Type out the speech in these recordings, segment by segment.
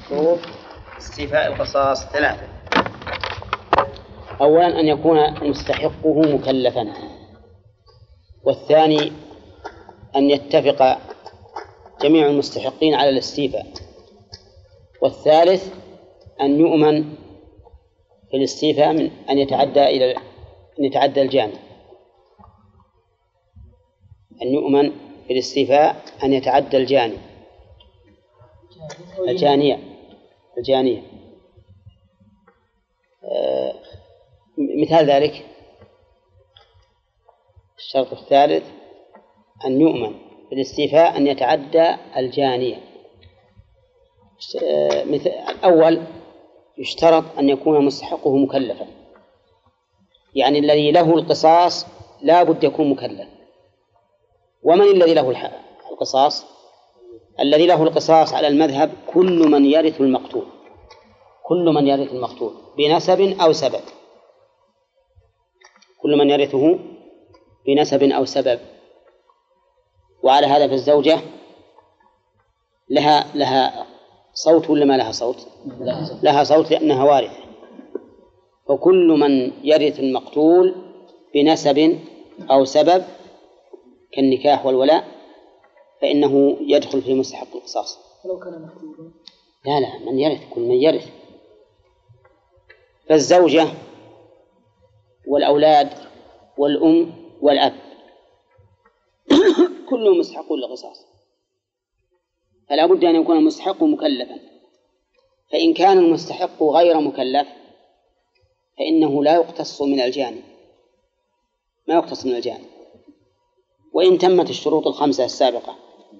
شروط استيفاء القصاص ثلاثة. أولا أن يكون مستحقه مكلفا، والثاني أن يتفق جميع المستحقين على الاستيفاء، والثالث أن يؤمن في الاستيفاء من أن يتعدى الجاني، أن يؤمن في الاستيفاء أن يتعدى الجانية. مثال ذلك الشرط الثالث أن يؤمن في الاستيفاء أن يتعدى الجانية. الأول يشترط أن يكون مستحقه مكلفا، يعني الذي له القصاص لا بد يكون مكلف. ومن الذي له القصاص؟ الذي له القصاص على المذهب كل من يرث المقتول، بنسب أو سبب، كل من يرثه بنسب أو سبب. وعلى هذا فالزوجة لها صوت ولا ما لها صوت؟ لها صوت لأنها وارثة. وكل من يرث المقتول بنسب أو سبب كالنكاح والولاء فإنه يدخل في مستحق القصاص. ولو كان مقتولا؟ لا، من يرث، كل من يرث. فالزوجة والأولاد والأم والأب كلهم مستحقون للقصاص، فلا بد أن يكون المستحق مكلفا. فإن كان المستحق غير مكلف فإنه لا يقتص من الجاني، ما يقتص من الجاني وإن تمت الشروط الخمسة السابقة.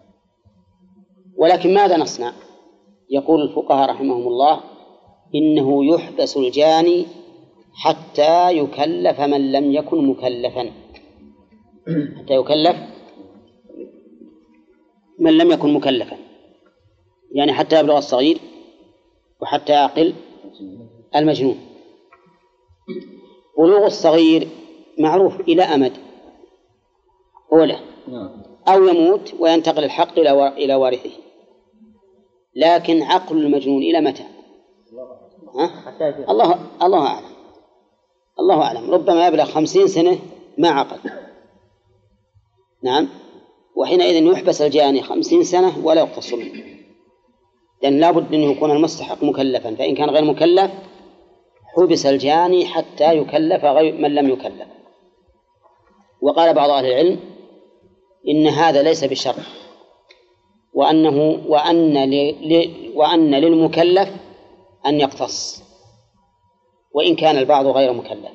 ولكن ماذا نصنع؟ يقول الفقهاء رحمهم الله إنه يحبس الجاني حتى يكلف من لم يكن مكلفا، حتى يكلف من لم يكن مكلفا، يعني حتى يبلغ الصغير وحتى يعقل المجنون. بلوغ الصغير معروف إلى أمد أوله، أو يموت وينتقل الحق إلى وارثه. لكن عقل المجنون إلى متى؟ الله أعلم. ربما يبلغ 50 سنة ما عقل. نعم. وحينئذ يحبس الجاني 50 سنة ولا يقتص منه، لأن لا بد أن يكون المستحق مكلفا. فإن كان غير مكلف حبس الجاني حتى يكلف من لم يكلف. وقال بعض أهل العلم إن هذا ليس بشرط، وأن للمكلف أن يقتص وإن كان البعض غير مكلف.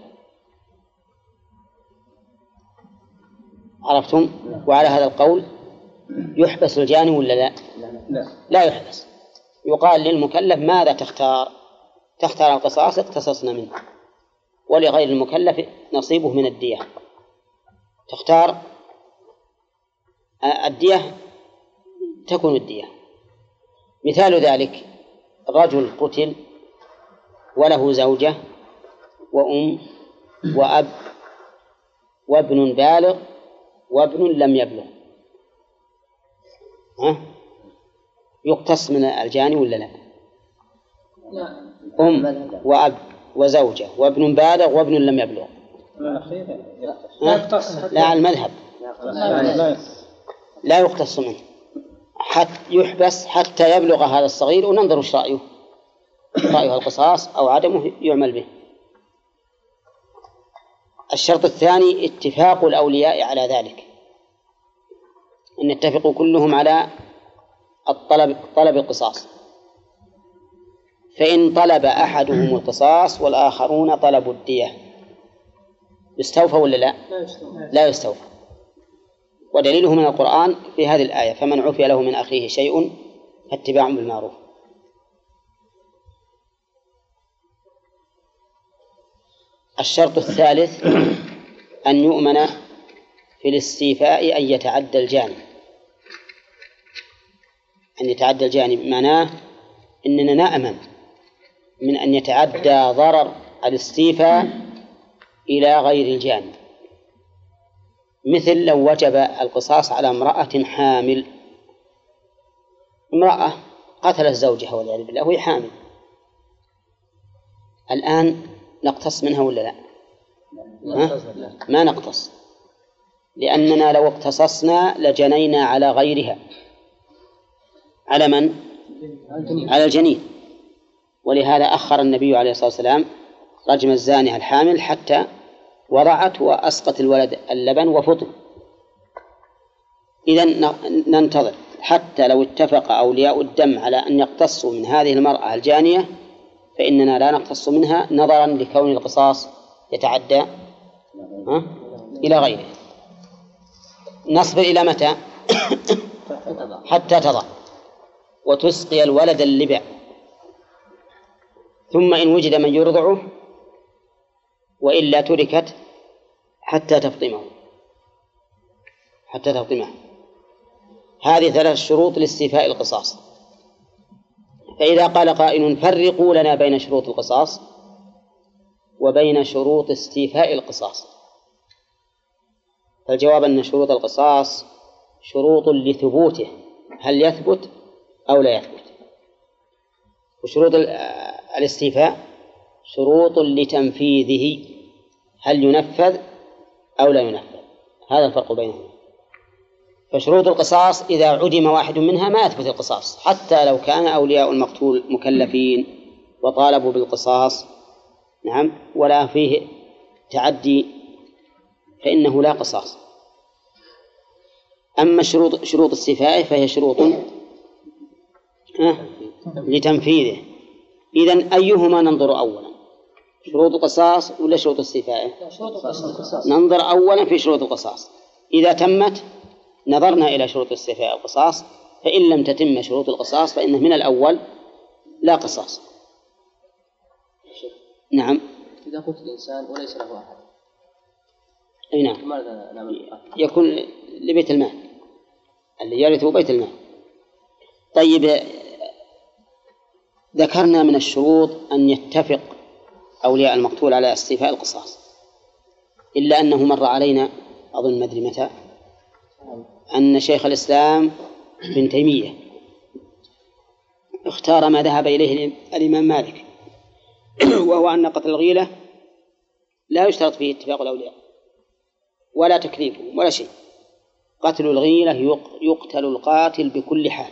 عرفتم؟ وعلى هذا القول يحبس الجاني ولا لا يحبس. يقال للمكلف ماذا تختار؟ تختار القصاص اقتصصنا منه، ولغير المكلف نصيبه من الدية. تختار الدية تكون الدية. مثال ذلك رجل قتل وله زوجة وأم وأب وابن بالغ وابن لم يبلغ، يقتص من الجاني ولا لا؟ أم وأب وزوجة وابن بالغ وابن لم يبلغ. لا، المذهب لا يقتص منه، حتى يحبس حتى يبلغ هذا الصغير وننظر ايش رأيه القصاص أو عدمه يعمل به. الشرط الثاني اتفاق الأولياء على ذلك، أن يتفقوا كلهم على طلب القصاص. فإن طلب أحدهم القصاص والآخرون طلبوا الدية يستوفى ولا لا؟ لا يستوفى. ودليله من القرآن في هذه الآية: فمن عفي له من أخيه شيء فاتباع بالمعروف. الشرط الثالث أن يؤمن في الاستيفاء أن يتعدى الجاني. أن يتعدى الجاني معناه أننا نأمن من أن يتعدى ضرر الاستيفاء إلى غير الجاني. مثل لو وجب القصاص على امرأة حامل، امرأة قتل الزوجة والعياذ بالله وهي حامل، الآن نقتص منها ولا لا؟ ما نقتص، لأننا لو اقتصصنا لجنينا على غيرها. على من؟ على الجنين. ولهذا أخر النبي عليه الصلاة والسلام رجم الزانية الحامل حتى وضعت وأسقط الولد اللبن وفطم. إذن ننتظر حتى لو اتفق أولياء الدم على أن يقتصوا من هذه المرأة الجانية فإننا لا نقتص منها نظرا لكون القصاص يتعدى إلى غيره. نصبر إلى متى؟ حتى تضع وتسقي الولد اللبع، ثم إن وجد من يرضعه وإلا تركت حتى تفطمه. هذه 3 شروط لاستيفاء القصاص. فإذا قال قائل فرقوا لنا بين شروط القصاص وبين شروط استيفاء القصاص، فالجواب أن شروط القصاص شروط لثبوته، هل يثبت أو لا يثبت، وشروط الاستيفاء شروط لتنفيذه، هل ينفذ أو لا ينفذ. هذا الفرق بينهم. فشروط القصاص إذا عدم واحد منها ما يثبت القصاص، حتى لو كان أولياء المقتول مكلفين وطالبوا بالقصاص نعم ولا فيه تعدي فإنه لا قصاص. أما شروط استيفائه فهي شروط لتنفيذه. إذن أيهما ننظر أولا، شروط القصاص ولا شروط استيفائه؟ ننظر أولا في شروط القصاص، إذا تمت نظرنا إلى شروط استيفاء القصاص، فإن لم تتم شروط القصاص فإنه من الأول لا قصاص. نعم. إذا قلت الإنسان وليس له أحد أي نعم يكون لبيت المال اللي يرثه بيت المال. طيب ذكرنا من الشروط أن يتفق أولياء المقتول على استيفاء القصاص، إلا أنه مر علينا أظن مدري متى أن شيخ الإسلام ابن تيمية اختار ما ذهب إليه الإمام مالك وهو أن قتل الغيلة لا يشترط فيه اتفاق الأولياء ولا تكليفهم ولا شيء. قتل الغيلة يقتل القاتل بكل حال،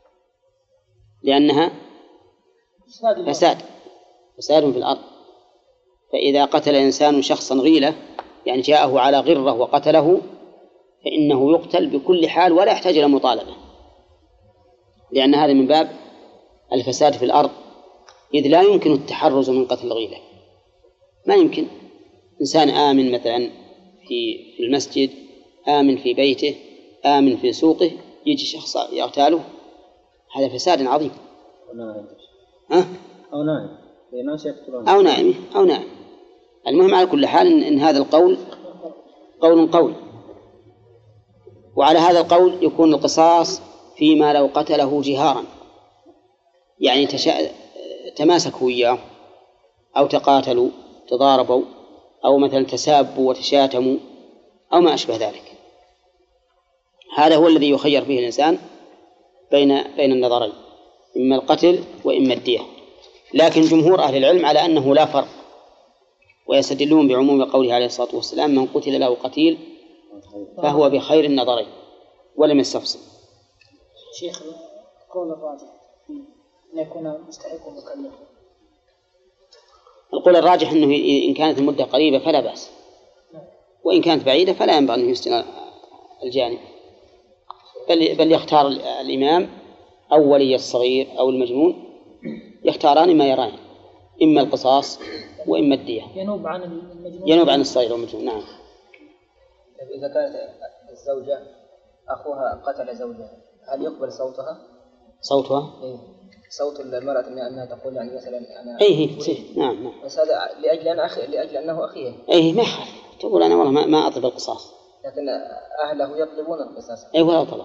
لأنها فساد في الأرض. فإذا قتل إنسان شخصا غيلة يعني جاءه على غرة وقتله فإنه يقتل بكل حال ولا يحتاج إلى مطالبة، لأن هذا من باب الفساد في الأرض، إذ لا يمكن التحرز من قتل الغيلة. ما يمكن إنسان آمن مثلا في المسجد، آمن في بيته، آمن في سوقه، يجي شخص يغتاله، هذا فساد عظيم. أو نائم. المهم على كل حال إن هذا القول قول. وعلى هذا القول يكون القصاص فيما لو قتله جهارا، يعني تماسكوا إياه أو تقاتلوا تضاربوا أو مثلا تسابوا وتشاتموا أو ما أشبه ذلك. هذا هو الذي يخير فيه الإنسان بين النظرين، إما القتل وإما الدية. لكن جمهور أهل العلم على أنه لا فرق، ويستدلون بعموم قوله عليه الصلاة والسلام من قتل له قتيل فهو بخير النظرين ولم يستفصل. شيخ قول الراجح أن يكون مستحق مكلف. القول الراجح أنه إن كانت المدة قريبة فلا بأس، وإن كانت بعيدة فلا ينبغي أن يستنى الجانب، بل يختار الإمام أو ولي الصغير أو المجنون، يختاران ما يران، إما القصاص وإما الدية. ينوب عن الصغير والمجنون. نعم. إذا كانت الزوجة أخوها قتل زوجها هل يقبل صوتها؟ إيه. صوت المرأة أنها تقول يعني مثلا أنا نعم. بس هذا لأجل أنه أخيه. ما يخالف، تقول أنا والله ما أطلب القصاص، لكن أهله يطلبون القصاص. ولا طلب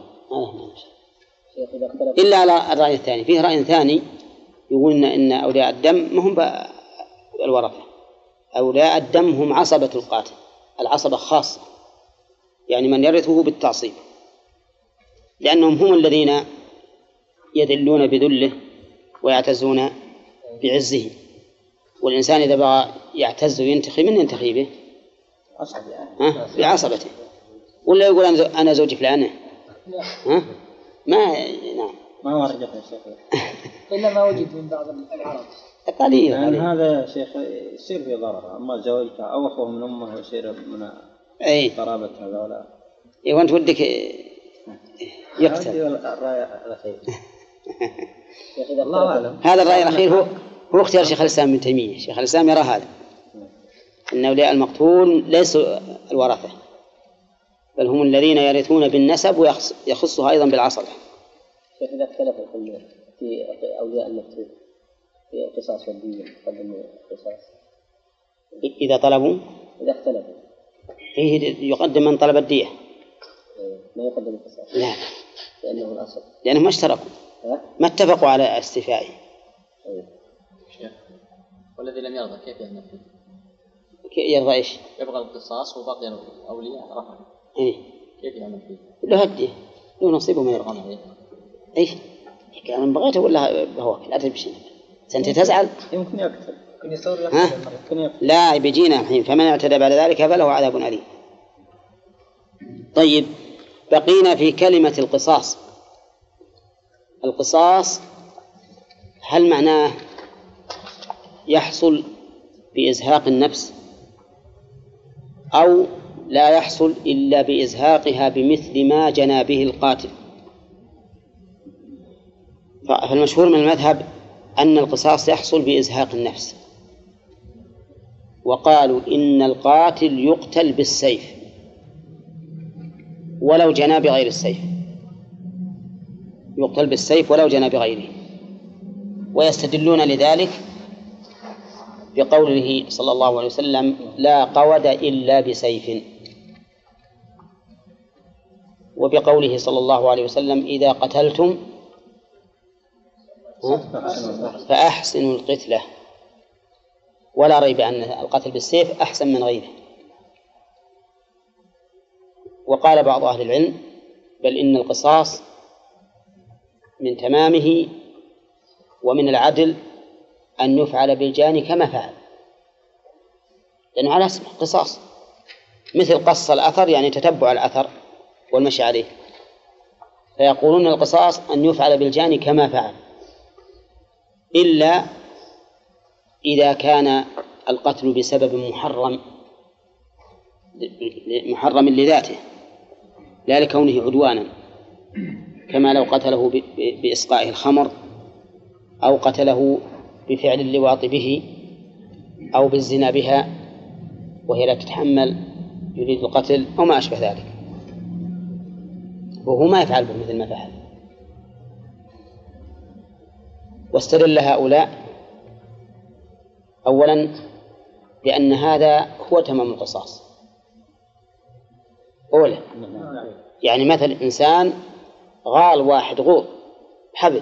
إلا على الرأي الثاني. فيه رأي ثاني يقول إن أولياء الدم ما هم الورثة، أولياء الدم هم عصبة القاتل، العصبة خاصة، يعني من يرثه بالتعصيب، لأنهم هم الذين يذلون بذله ويعتزون بعزه. والإنسان إذا بغى يعتز وينتخي من ينتخي به؟ بعصبته. ولا يقول أنا زوج فلانة؟ ما نعم ما ورد يا شيخ إلا ما وجد من بعض العرب قليل. يعني هذا شيخ يصير في ضرر. أما زوجته أو أخوه من أمه يصير من قرابة هذا. وأنت ودك يقتل. الله أعلم. هذا الرأي الأخير هو اختيار شيخ الإسلام ابن تيمية. شيخ الإسلام يرى هذا، أن أولياء المقتول ليسوا الورثة، بل هم الذين يرثون بالنسب ويخصها أيضا بالعصبة. شيخ إذا اختلف الحل في أولياء المقتول في قصاص والدية يقدم قصاص إذا طلبوا، إذا اختلفوا يقدم من طلب الدية، ما يقدم القصاص. لا، لأنه الأصل، لأنهم ما اشتركوا، ما اتفقوا على استيفائه. والذي لم يرضى كيف يعمل فيه؟ يرضى إيش؟ يبغى القصاص وبقي الأولياء رفع. كيف يعمل فيه؟ له هديه، له نصيبه من يرضى. إيش؟ كان بغيته ولا بهواك؟ لا تبي شيء. أنت تزعل؟ يمكن يقتل. يمكن يصور. لا بيجينا الحين. فمن اعتدى بعد ذلك فله عذاب أليم. طيب، بقينا في كلمة القصاص. القصاص هل معناه يحصل بإزهاق النفس أو لا يحصل إلا بإزهاقها بمثل ما جنى به القاتل؟ فالمشهور من المذهب أن القصاص يحصل بإزهاق النفس، وقالوا إن القاتل يقتل بالسيف ولو جنى بغير السيف، يقتل بالسيف ولو جنى بغيره. ويستدلون لذلك بقوله صلى الله عليه وسلم: لا قود إلا بسيف، وبقوله صلى الله عليه وسلم: إذا قتلتم فأحسنوا القتلة. ولا ريب أن القتل بالسيف أحسن من غيره. وقال بعض أهل العلم: بل إن القصاص من تمامه ومن العدل أن يفعل بالجاني كما فعل، لأنه على اسمه قصاص، مثل قص الأثر يعني تتبع الأثر والمشي عليه. فيقولون القصاص أن يفعل بالجاني كما فعل، إلا إذا كان القتل بسبب محرم لذاته لا لكونه عدوانا، كما لو قتله بإسقائه الخمر، أو قتله بفعل اللواط به، أو بالزنا بها وهي لا تتحمل يريد القتل، أو ما أشبه ذلك، وهو ما يفعل مثل ما فعل. واستدل هؤلاء أولا لأن هذا هو تمام القصاص. أولا يعني مثل إنسان غال واحد غول حبل،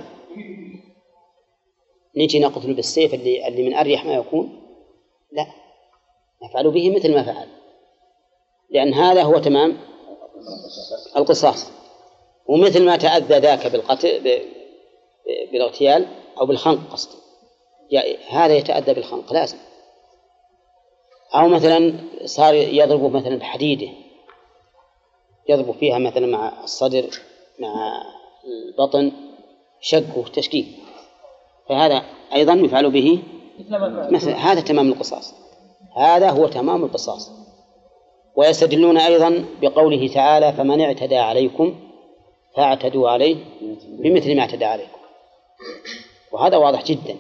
نجي نقتل بالسيف اللي من أريح ما يكون؟ لا، نفعل به مثل ما فعل، لأن هذا هو تمام القصاص. ومثل ما تأذى ذاك بالقتل بالاغتيال أو بالخنق قصد، هذا يتأذى بالخنق لازم. أو مثلا صار يضربه مثلا بحديدة، يضرب فيها مثلا مع الصدر مع البطن شق وتشكيك، فهذا أيضا يفعل به مثل هذا تمام القصاص. هذا هو تمام القصاص. ويستدلون أيضا بقوله تعالى: فمن اعتدى عليكم فاعتدوا عليه بمثل ما اعتدى عليكم. وهذا واضح جدا،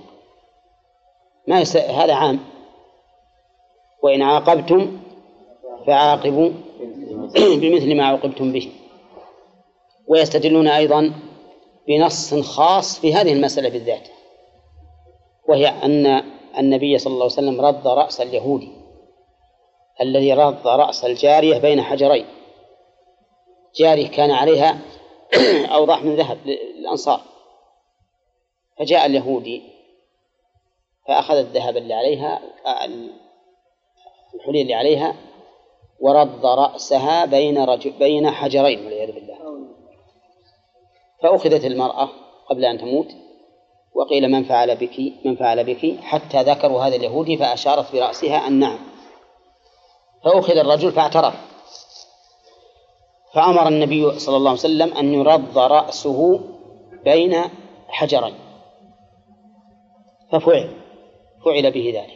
هذا عام: وإن عاقبتم فعاقبوا بمثل ما عوقبتم به. ويستدلون أيضا بنص خاص في هذه المسألة بالذات، وهي أن النبي صلى الله عليه وسلم رد رأس اليهودي الذي رد رأس الجارية بين حجرين. جارية كان عليها أوضح من ذهب للأنصار، فجاء اليهودي فأخذ الذهب اللي عليها الحلي اللي عليها ورد رأسها بين حجرين والعياذ بالله. فأخذت المرأة قبل أن تموت، وقيل من فعل بك، حتى ذكروا هذا اليهودي فأشارت برأسها أن نعم، فأخذ الرجل فاعترف، فأمر النبي صلى الله عليه وسلم أن يرض رأسه بين حجرين، ففعل به ذلك،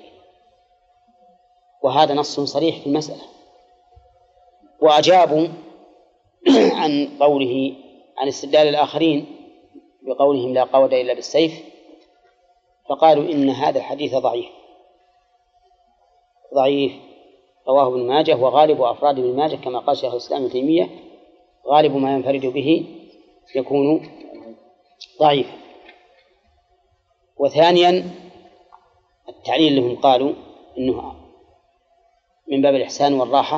وهذا نص صريح في المسألة. وأجابوا عن قوله عن استدلال الآخرين بقولهم لا قود إلا بالسيف، فقالوا إن هذا الحديث ضعيف رواه ابن ماجه، وغالب أفراد ابن ماجه كما قال شيخ الإسلام ابن تيمية غالب ما ينفرد به يكون ضعيفا. وثانيا التعليل لهم قالوا إنه من باب الإحسان والراحة،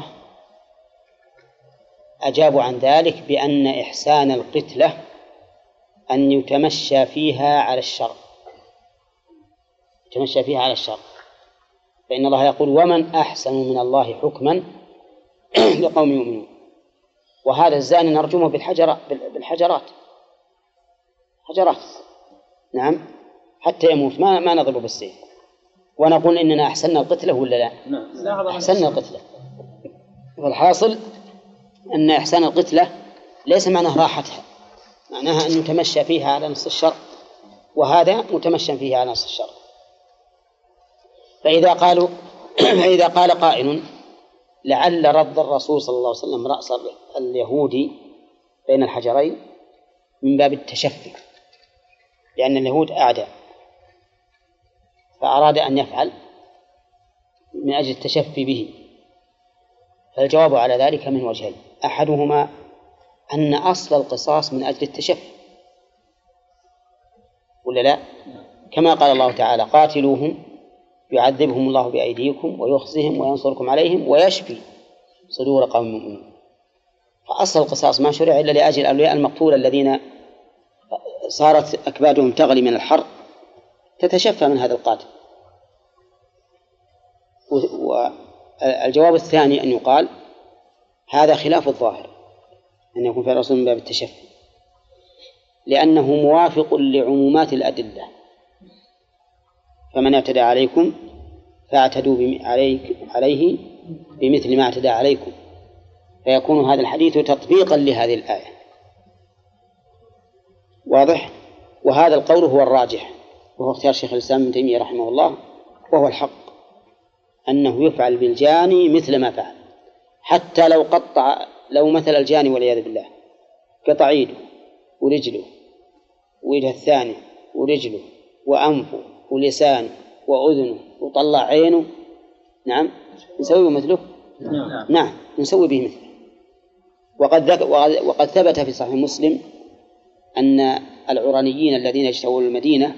أجابوا عن ذلك بأن إحسان القتلة أن يتمشى فيها على الشر، فإن الله يقول ومن أحسن من الله حكما لقوم يؤمنون. وهذا الزاني نرجمه بالحجرات نعم حتى يموت، ما نضربه بالسيف، ونقول إننا أحسننا القتلة ولا لا؟ أحسننا القتلة. فالحاصل أن إحسان القتلة ليس معناه راحتها، معناها أن نتمشى فيها على نص الشر، وهذا متمشى فيها على نص الشر. فإذا قال قائل لعل رد الرسول صلى الله عليه وسلم رأس اليهودي بين الحجرين من باب التشفي، لأن اليهود أعداء، فأراد أن يفعل من أجل التشفي به، فالجواب على ذلك من وجهين: أحدهما أن أصل القصاص من أجل التشفي، ولا لا؟ كما قال الله تعالى: قاتلوهم يعذبهم الله بأيديكم ويخزهم وينصركم عليهم ويشفي صدور قوم مؤمنين. فأصل القصاص ما شرع إلا لأجل أولياء المقتول الذين صارت أكبادهم تغلي من الحر تتشفى من هذا القاتل. والجواب الثاني أن يقال هذا خلاف الظاهر، أن يكون في الرسول من باب التشفي، لأنه موافق لعمومات الأدلة: فمن اعتدى عليكم فاعتدوا عليه بمثل ما اعتدى عليكم، فيكون هذا الحديث تطبيقا لهذه الآية. واضح؟ وهذا القول هو الراجح، وهو اختيار شيخ الإسلام ابن تيمية رحمه الله، وهو الحق، أنه يفعل بالجاني مثل ما فعل، حتى لو مثل الجاني والعياذ بالله قطع يده ورجله ووجه الثاني ورجله وأنفه ولسانه وأذنه وطلع عينه، نعم نسوي مثله؟ نعم نسوي به مثله. وقد ثبت في صحيح مسلم أن العرانيين الذين اجتووا المدينة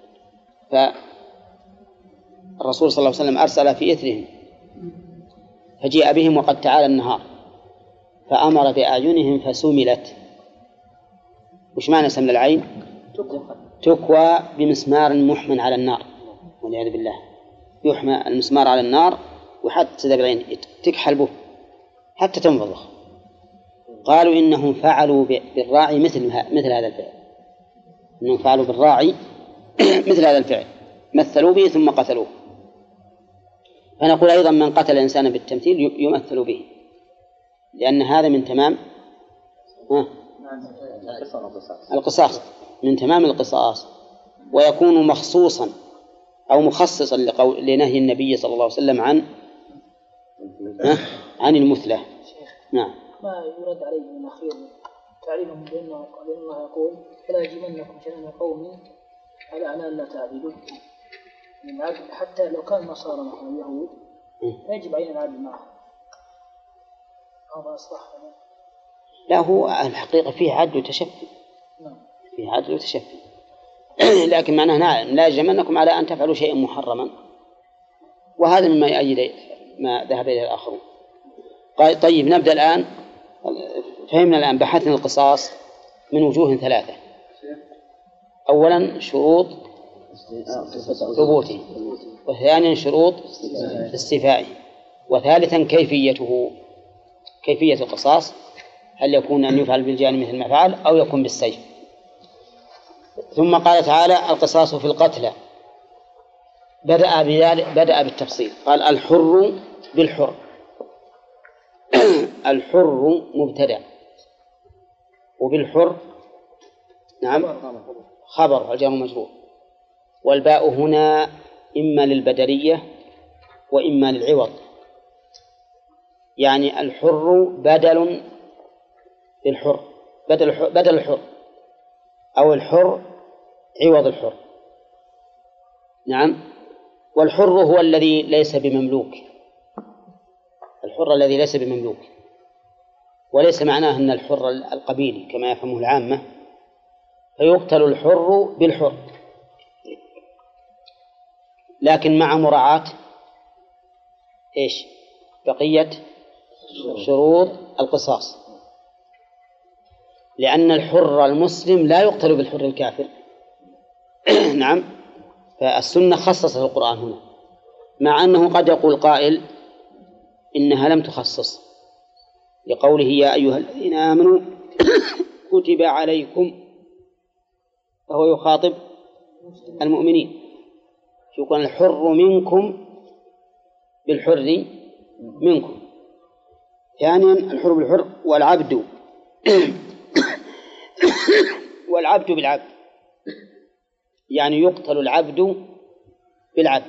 فالرسول صلى الله عليه وسلم أرسل في إثرهم، فجيء بهم وقد تعالى النهار، فأمر بأعينهم فسملت. وش معنى سمل العين؟ تكوى بمسمار محمن على النار، والعياذ بالله، يحمى المسمار على النار وحتى تذهب العين تكحل به حتى تنفضخ. قالوا إنهم فعلوا بالراعي مثل هذا الفعل، إنهم فعلوا بالراعي مثل هذا الفعل، مثلوا به ثم قتلوه. فنقول أيضا من قتل إنسانا بالتمثيل يمثل به، لأن هذا من تمام القصاص، من تمام القصاص، ويكون مخصوصا أو مخصصا لنهي النبي صلى الله عليه وسلم عن المثلة. نعم. ما يرد عليه من الأخير تعليمهم بأن الله يقول: فلا يجرمنكم شنآن قوم على أن لا تعدلوا، حتى لو كان النصارى مثلا اليهود يجب علينا العدل معهم. هذا أصلح. لا، هو الحقيقة فيه عدل وتشفي، فيه عدل وتشفي، لكن معناه لا يجرمنكم على أن تفعلوا شيئا محرما، وهذا مما يؤيد ما ذهب إليه الآخرون. طيب نبدأ الآن. فهمنا الآن بحثنا القصاص من وجوه ثلاثة: أولا شروط ثبوته، وثانيا شروط استيفائه، وثالثا كيفية القصاص، هل يكون أن يفعل بالجاني مثل ما فعل أو يكون بالسيف. ثم قال تعالى القصاص في القتلى، بدأ بالتفصيل، قال الحر بالحر. الحر مبتدأ، وبالحر نعم خبر الجار مجرور، والباء هنا إما للبدلية وإما للعوض، يعني الحر بدل للحر، بدل الحر، أو الحر عوض الحر. نعم. والحر هو الذي ليس بمملوك، الحر الذي ليس بمملوك، وليس معناه أن الحر القبيلي كما يفهمه العامة، فيقتل الحر بالحر، لكن مع مراعاة إيش؟ بقية شروط القصاص، لأن الحر المسلم لا يقتل بالحر الكافر. نعم. فالسنة خصصت القرآن هنا، مع أنه قد يقول قائل إنها لم تخصص، لقوله يا أيها الذين آمنوا كتب عليكم، فهو يخاطب المؤمنين، يكون الحر منكم بالحر منكم. ثانيا الحر بالحر، والعبد والعبد بالعبد، يعني يقتل العبد بالعبد.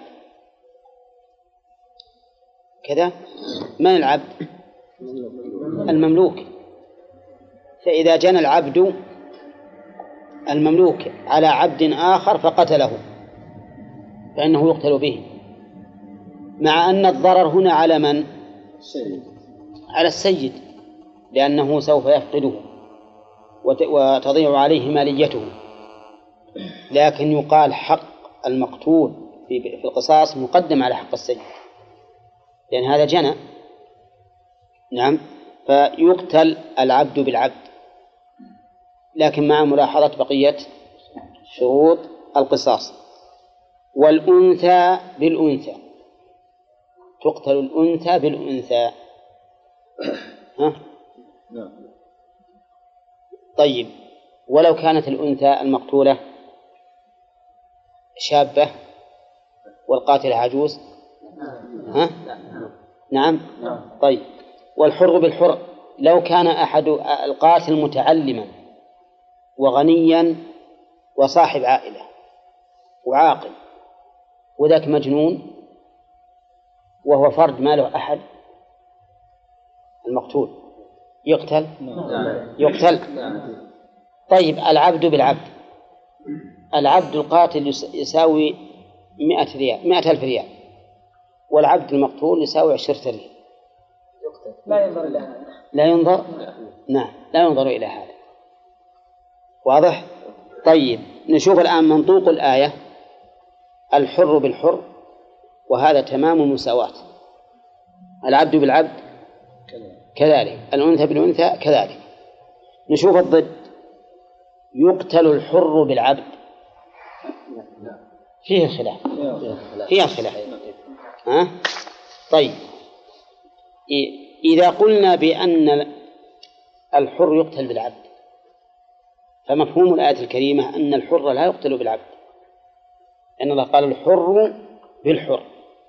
كذا من العبد؟ المملوك. فإذا جنى العبد المملوك على عبد آخر فقتله فإنه يقتل به، مع أن الضرر هنا على من؟ على السيد، لأنه سوف يفقده وتضيع عليه ماليته، لكن يقال حق المقتول في القصاص مقدم على حق السيد، لأن هذا جنى. نعم. فيقتل العبد بالعبد، لكن مع ملاحظة بقية شروط القصاص. والأنثى بالأنثى، تقتل الأنثى بالأنثى. ها؟ طيب، ولو كانت الأنثى المقتولة شابة والقاتل عجوز؟ ها؟ نعم. طيب، والحر بالحر، لو كان أحد القاتل متعلما وغنيا وصاحب عائلة وعاقل، وذاك مجنون وهو فرد ما له أحد، المقتول يقتل؟ يقتل. طيب، العبد بالعبد، العبد القاتل يساوي 100,000 ريال، والعبد المقتول يساوي 10 ريال. لا ينظر إلى هذا. لا ينظر؟ نعم، لا ينظر إلى هذا. واضح؟ طيب، نشوف الآن منطوق الآية، الحر بالحر، وهذا تمام المساواة، العبد بالعبد كذلك، الأنثى بالأنثى كذلك. نشوف الضد، يقتل الحر بالعبد، فيه خلاف، فيه خلاف. ها؟ طيب، إذا قلنا بأن الحر يقتل بالعبد، فمفهوم الآية الكريمة أن الحر لا يقتل بالعبد، لأن الله قال الحر بالحر.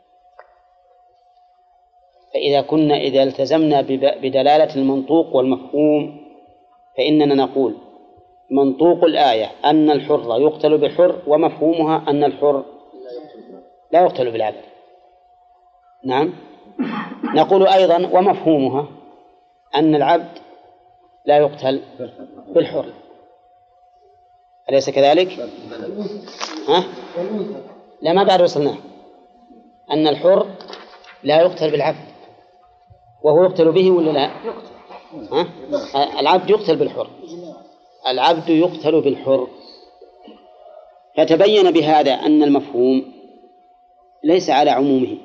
إذا التزمنا بدلالة المنطوق والمفهوم، فإننا نقول منطوق الآية أن الحر يقتل بالحر، ومفهومها أن الحر لا يقتل بالعبد. نعم. نقول أيضا ومفهومها أن العبد لا يقتل بالحر، أليس كذلك؟ ها؟ لا، ما بعد وصلنا، أن الحر لا يقتل بالعبد، وهو يقتل به ولا لا؟ ها؟ العبد يقتل بالحر، العبد يقتل بالحر. فتبين بهذا أن المفهوم ليس على عمومه،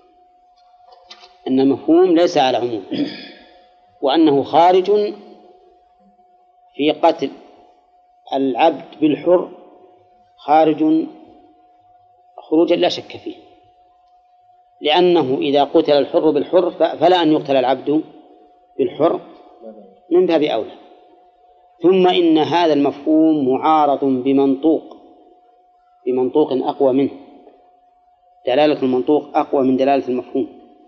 أن المفهوم ليس على عمومه، وأنه خارج في قتل العبد بالحر، خارج خروجا لا شك فيه، لأنه إذا قتل الحر بالحر فلا أن يقتل العبد بالحر من باب أولى. ثم إن هذا المفهوم معارض بمنطوق أقوى منه، دلالة المنطوق أقوى من دلالة المفهوم،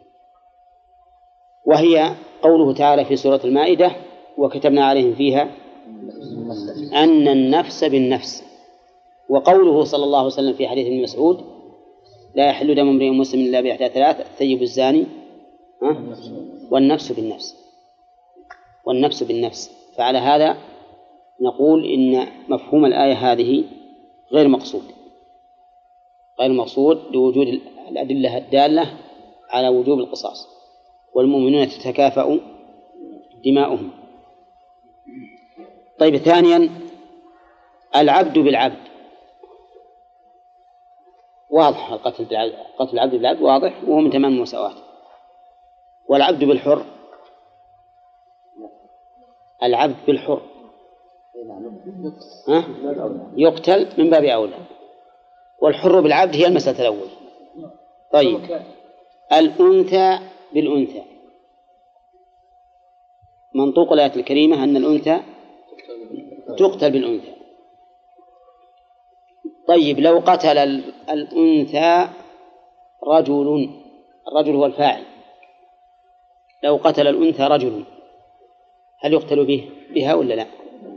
وهي قوله تعالى في سورة المائدة: وكتبنا عليهم فيها أن النفس بالنفس. وقوله صلى الله عليه وسلم في حديث ابن مسعود: لا يحل دم امرئ مسلم إلا بإحدى ثلاث: الثيب الزاني والنفس بالنفس. فعلى هذا نقول إن مفهوم الآية هذه غير مقصود لوجود الأدلة الدالة على وجوب القصاص، والمؤمنون تتكافأ دماؤهم. طيب، ثانيا العبد بالعبد، واضح قتل العبد بالعبد واضح، وهو من تمام المساواة. والعبد بالحر، العبد بالحر يقتل من باب أولى، والحر بالعبد هي المسألة الأول. طيب، الأنثى بالأنثى، منطوق الآية الكريمة أن الأنثى تقتل بالأنثى. طيب، لو قتل الأنثى رجل، الرجل هو الفاعل، لو قتل الأنثى رجل هل يقتل بها ولا لا؟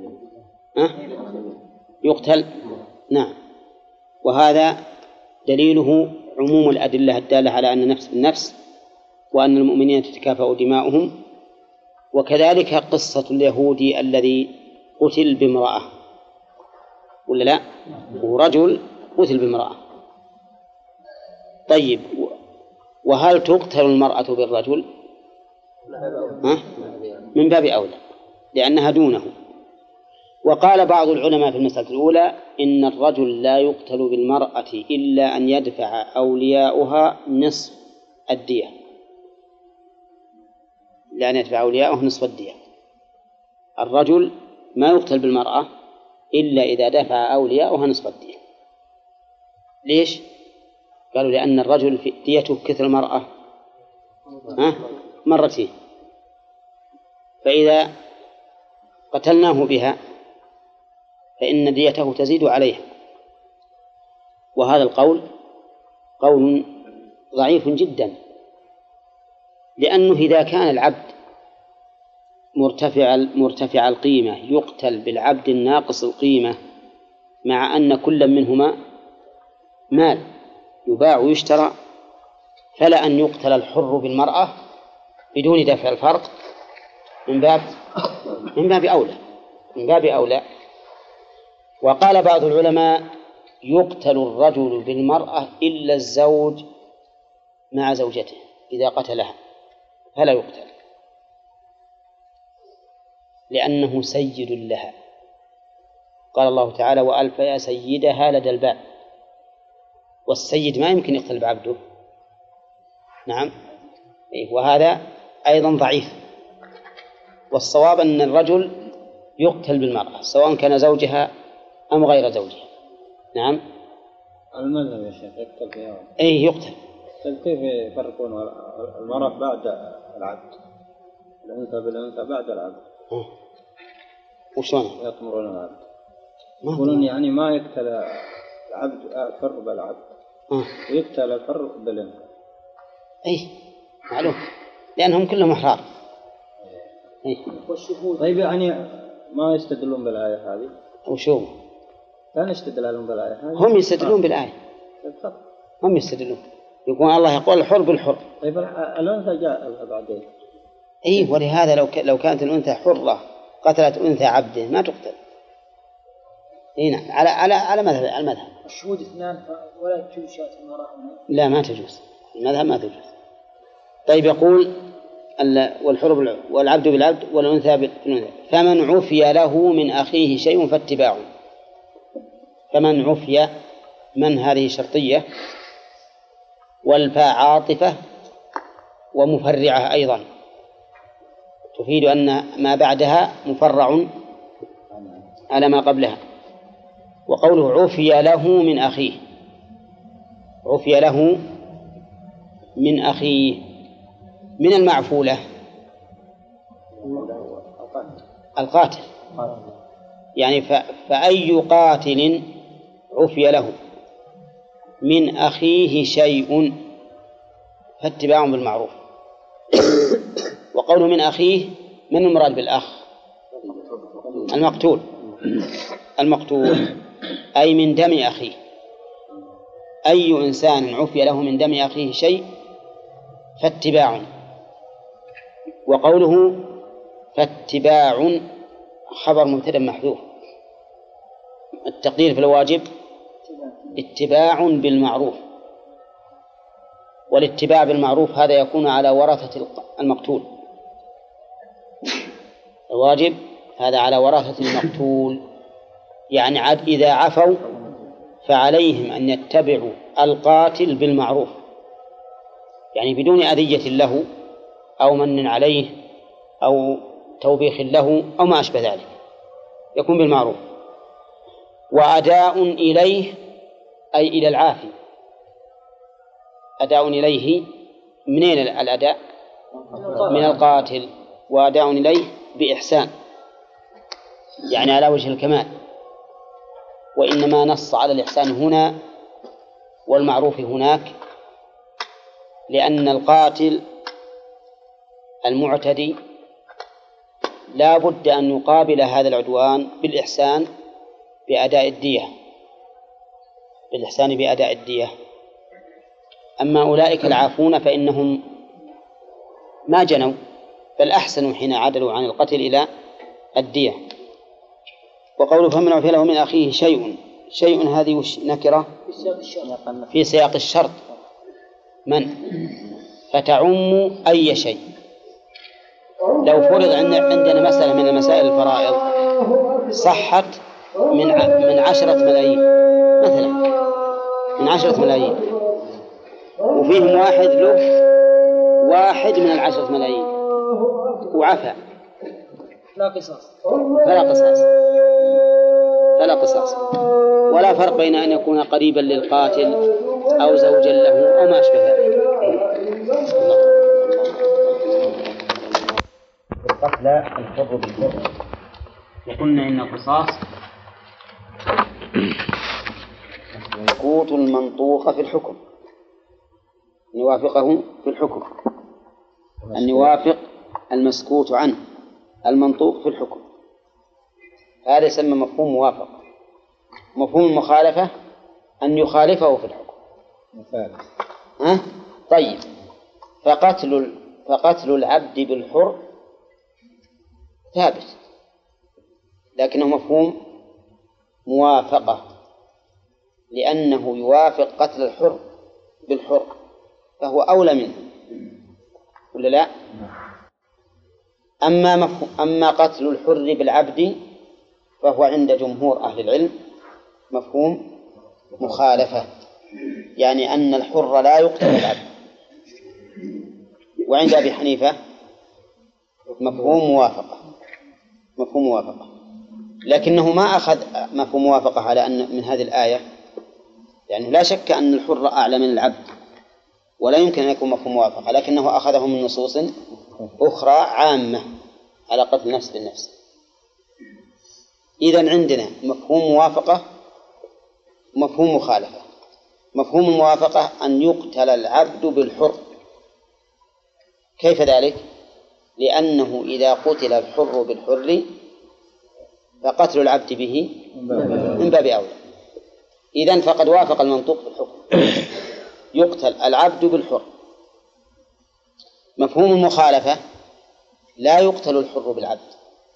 يقتل، نعم. وهذا دليله عموم الأدلة الدالة على أن النفس بالنفس، وأن المؤمنين تتكافأ دماؤهم. وكذلك قصة اليهودي الذي قتل بامرأة، ولا لا؟ ورجل قتل بامرأة. طيب، وهل تقتل المرأة بالرجل؟ من باب أولى لأنها دونه. وقال بعض العلماء في المسألة الأولى إن الرجل لا يقتل بالمرأة إلا أن يدفع أولياؤها نصف الدية، لأن يدفع أولياؤه نصف الدية. الرجل ما يقتل بالمرأة إلا إذا دفع أولياؤها نصف الدية. ليش؟ قالوا لأن الرجل في ديته كثر المرأة مرتين، فإذا قتلناه بها فإن ديته تزيد عليها. وهذا القول قول ضعيف جدا، لأنه إذا كان العبد مرتفع القيمة يقتل بالعبد الناقص القيمة، مع أن كل منهما مال يباع ويشترى، فلا أن يقتل الحر بالمرأة بدون دفع الفرق من باب أولى. وقال بعض العلماء يقتل الرجل بالمرأة إلا الزوج مع زوجته إذا قتلها فلا يقتل، لأنه سيد لها. قال الله تعالى: وألف يا سيدها لدى الباب. والسيد ما يمكن يقتل بعبده، نعم. وهذا أيضا ضعيف. والصواب أن الرجل يقتل بالمرأة سواء كان زوجها أم غير زوجها، نعم. المذهب يا شيخ يقتل فيها؟ يقتل. طيب، كيف يفرقون المرأة بعد العبد، الأنثى بالأنثى بعد العبد؟ وشلون يطمرون العبد؟ يقولون يعني ما يقتل العبد الحر بالعبد، ويقتل الحر بالأنثى. معلوم، لأنهم كلهم أحرار. طيب، يعني ما يستدلون بالآية هذه؟ وشو؟ لا نستدلون بالآية هذه. هم يستدلون بالآية، هم يستدلون، يقول الله يقول الحر بالحر. طيب، الأنثى جاء بعدين. ولهذا لو كانت الأنثى حرة قتلت أنثى عبده ما تقتل. نعم، على المذهب. الشهود اثنان ولا تجوز شاة المرأة؟ لا، ما تجوز، المذهب ما تجوز. طيب، يقول والحر والعبد بالعبد والأنثى بالأنثى. فمن عفي له من أخيه شيء فاتباع. فمن عفي، من هذه شرطية، والفاء عاطفة ومفرعة أيضا تفيد أن ما بعدها مفرع على ما قبلها. وقوله عفي له من أخيه، عفي له من أخيه، من المعفولة القاتل، يعني فأي قاتل عفي له من أخيه شيء فاتباع بالمعروف. وقوله من أخيه من المراد بالأخ؟ المقتول أي من دم أخيه. أي إنسان عفي له من دم أخيه شيء فاتباع. وقوله فاتباع خبر مبتدأ محذوف، التقدير في الواجب اتباع بالمعروف، والاتباع بالمعروف هذا يكون على ورثة المقتول. الواجب هذا على ورثة المقتول، يعني إذا عفوا فعليهم أن يتبعوا القاتل بالمعروف، يعني بدون أذية له أو من عليه أو توبيخ له أو ما أشبه ذلك، يكون بالمعروف. وأداء إليه أي إلى العافي. أداء إليه منين الأداء؟ من القاتل. وأداء إليه بإحسان، يعني على وجه الكمال. وإنما نص على الإحسان هنا والمعروف هناك لأن القاتل المعتدي لا بد أن يقابل هذا العدوان بالإحسان بأداء الدية. أما أولئك العافون فإنهم ما جنوا بل أحسنوا حين عدلوا عن القتل إلى الدية. وقوله فمن عفي له من أخيه شيء هذه نكرة في سياق الشرط من فتعم أي شيء. لو فرض عندنا مسألة من المسائل الفرائض صحت من 10 ملايين مثلا، من 10 ملايين، وفيهم واحد له 1 من 10 ملايين وعفى، فلا قصاص، ولا فرق بين أن يكون قريبا للقاتل أو زوجا له أو ما أشبه ذلك. القتل الحر بالحر. وقلنا إن القصاص مسكوت المنطوق في الحكم، نوافقه في الحكم، أن يوافق المسكوت عنه المنطوق في الحكم، هذا يسمى مفهوم موافقة. مفهوم المخالفة أن يخالفه في الحكم. طيب، فقتل العبد بالحر ثابت، لكنه مفهوم موافقة لأنه يوافق قتل الحر بالحر، فهو أولى منه ولا لا؟ أما قتل الحر بالعبد فهو عند جمهور أهل العلم مفهوم مخالفة، يعني أن الحر لا يقتل بالعبد. وعند أبي حنيفة مفهوم موافقة، لكنه ما أخذ مفهوم موافقة على أن من هذه الآية، يعني لا شك أن الحر أعلى من العبد ولا يمكن أن يكون مفهوم موافقة، لكنه أخذه من نصوص أخرى عامة على قتل النفس بالنفس. إذن عندنا مفهوم موافقة ومفهوم مخالفة. مفهوم الموافقة أن يقتل العبد بالحر. كيف ذلك؟ لأنه إذا قتل الحر بالحر فقتل العبد به من باب أولى. إذن فقد وافق المنطوق في الحكم، يقتل العبد بالحر. مفهوم المخالفة لا يقتل الحر بالعبد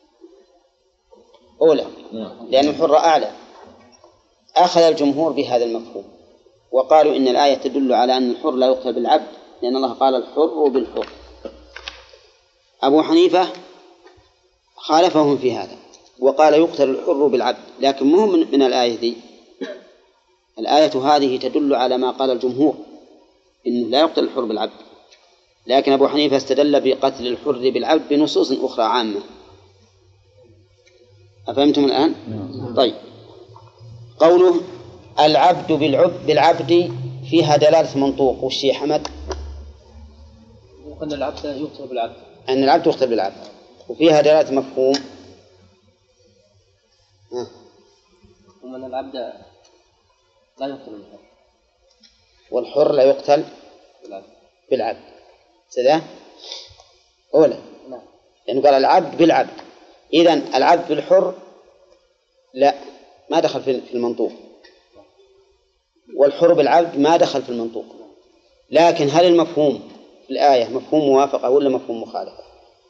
أولى، لأن الحر أعلى. أخذ الجمهور بهذا المفهوم وقالوا إن الآية تدل على أن الحر لا يقتل بالعبد، لأن الله قال الحر بالحر. أبو حنيفة خالفهم في هذا وقال يقتل الحر بالعبد، لكن مو من الآية دي. الآية هذه تدل على ما قال الجمهور إنه لا يقتل الحر بالعبد، لكن أبو حنيفة استدل بقتل الحر بالعبد بنصوص أخرى عامة. أفهمتم الآن؟ طيب، قوله العبد بالعبد فيها دلالة منطوق. وش يا حمد؟ أن العبد يقتل بالعبد، أن العبد يقتل بالعبد، وفيها دلالة مفهوم ومن العبد لا يقتل بالحر، والحر لا يقتل بالعبد. سذا أولا نعم، لأنه قال العبد بالعبد، إذن العبد بالحر لا، ما دخل في المنطوق، والحر بالعبد ما دخل في المنطوق. لكن هل المفهوم في الآية مفهوم موافقة ولا مفهوم مخالفة؟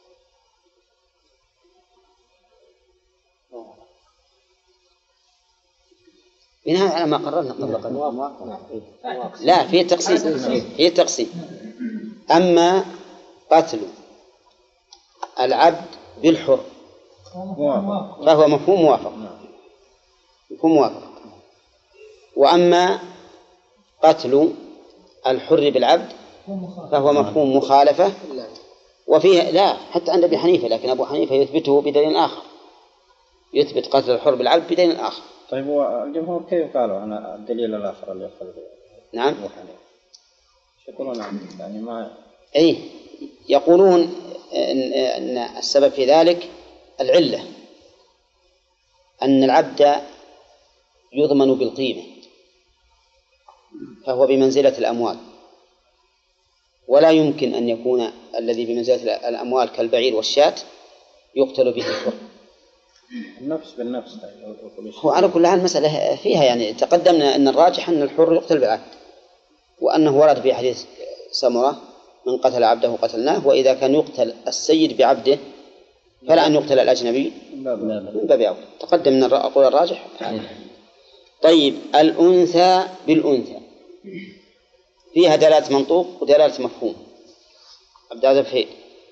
بناء على ما قررنا قبل قليل. لا، في تقسيم. أما قتل العبد بالحر فهو مفهوم موافق، وأما قتل الحر بالعبد فهو مفهوم مخالفة. وفيه لا حتى عند أبي حنيفة، لكن أبو حنيفة يثبته بدليل آخر، يثبت قتل الحر بالعبد بدليل آخر. طيب والجمهور كيف قالوا عن الدليل الآخر اللي يأخذ به؟ نعم، أبو حنيفة يقولون يعني ما يقولون أن السبب في ذلك العلة، أن العبد يضمن بالقيمة فهو بمنزلة الأموال، ولا يمكن أن يكون الذي بمنزلة الأموال كالبعير والشاة يقتل به الحر. النفس بالنفس. هو على كل حال المسألة فيها يعني تقدمنا أن الراجح أن الحر يقتل بالعبد، وأنه ورد في حديث سمرة من قتل عبده قتلناه، وإذا كان يقتل السيد بعبده فلا أن يقتل الأجنبي من باب أولى. تقدم أن أقول الراجح. طيب، الأنثى بالأنثى فيها دلالة منطوق ودلالة مفهوم. عبد العزيز الفهيد،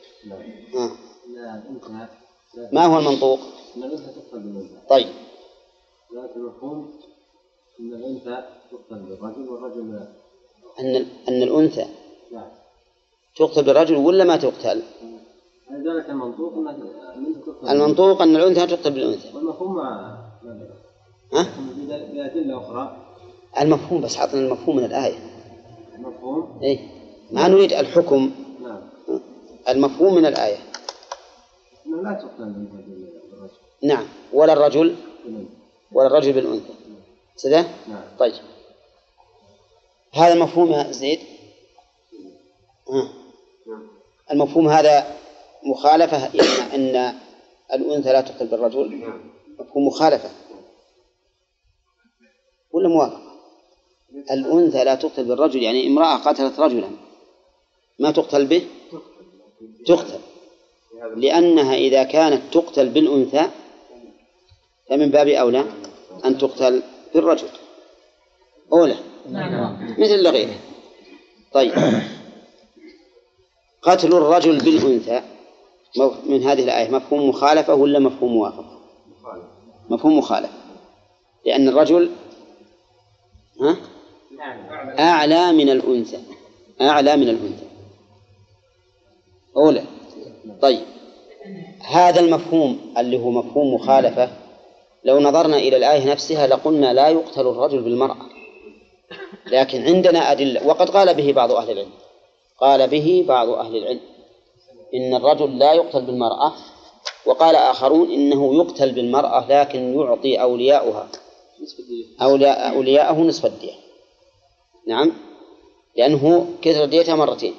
ما هو المنطوق؟ أن الأنثى تقتل بالأنثى. طيب، ذات المفهوم أن الأنثى تقتل بالرجل والرجل أن الأنثى تقتل بالرجل ولا ما تقتل؟ ذلك المنطوق أن الأنثى تقتل. المنطوق أن الأنثى تقتل بالأنثى. والمفهوم بأدلة أخرى. المفهوم بس عطنا المفهوم من الآية. المفهوم ما نريد الحكم. نعم. المفهوم من الآية أنه لا تقتل بالرجل. نعم، ولا الرجل بالأنثى. سده؟ نعم. طيب، هذا المفهوم يا زيد. المفهوم هذا مخالفة، يعني أن الأنثى لا تقتل بالرجل، مفهوم مخالفة ولا موافقة؟ الأنثى لا تقتل بالرجل يعني امرأة قتلت رجلا ما تقتل به؟ تقتل، لأنها إذا كانت تقتل بالأنثى فمن باب أولى أن تقتل بالرجل أولى مثل لغيره. طيب، قتل الرجل بالأنثى من هذه الآية مفهوم مخالفة ولا مفهوم موافق؟ مفهوم مخالفة، لأن الرجل أعلى من الأنثى أولى. طيب، هذا المفهوم اللي هو مفهوم مخالفة لو نظرنا إلى الآية نفسها لقلنا لا يقتل الرجل بالمرأة، لكن عندنا أدلة، وقد قال به بعض أهل العلم إن الرجل لا يقتل بالمرأة، وقال آخرون إنه يقتل بالمرأة لكن يعطي أولياءه نصف الدية. نعم، لأنه كثر ديتها مرتين.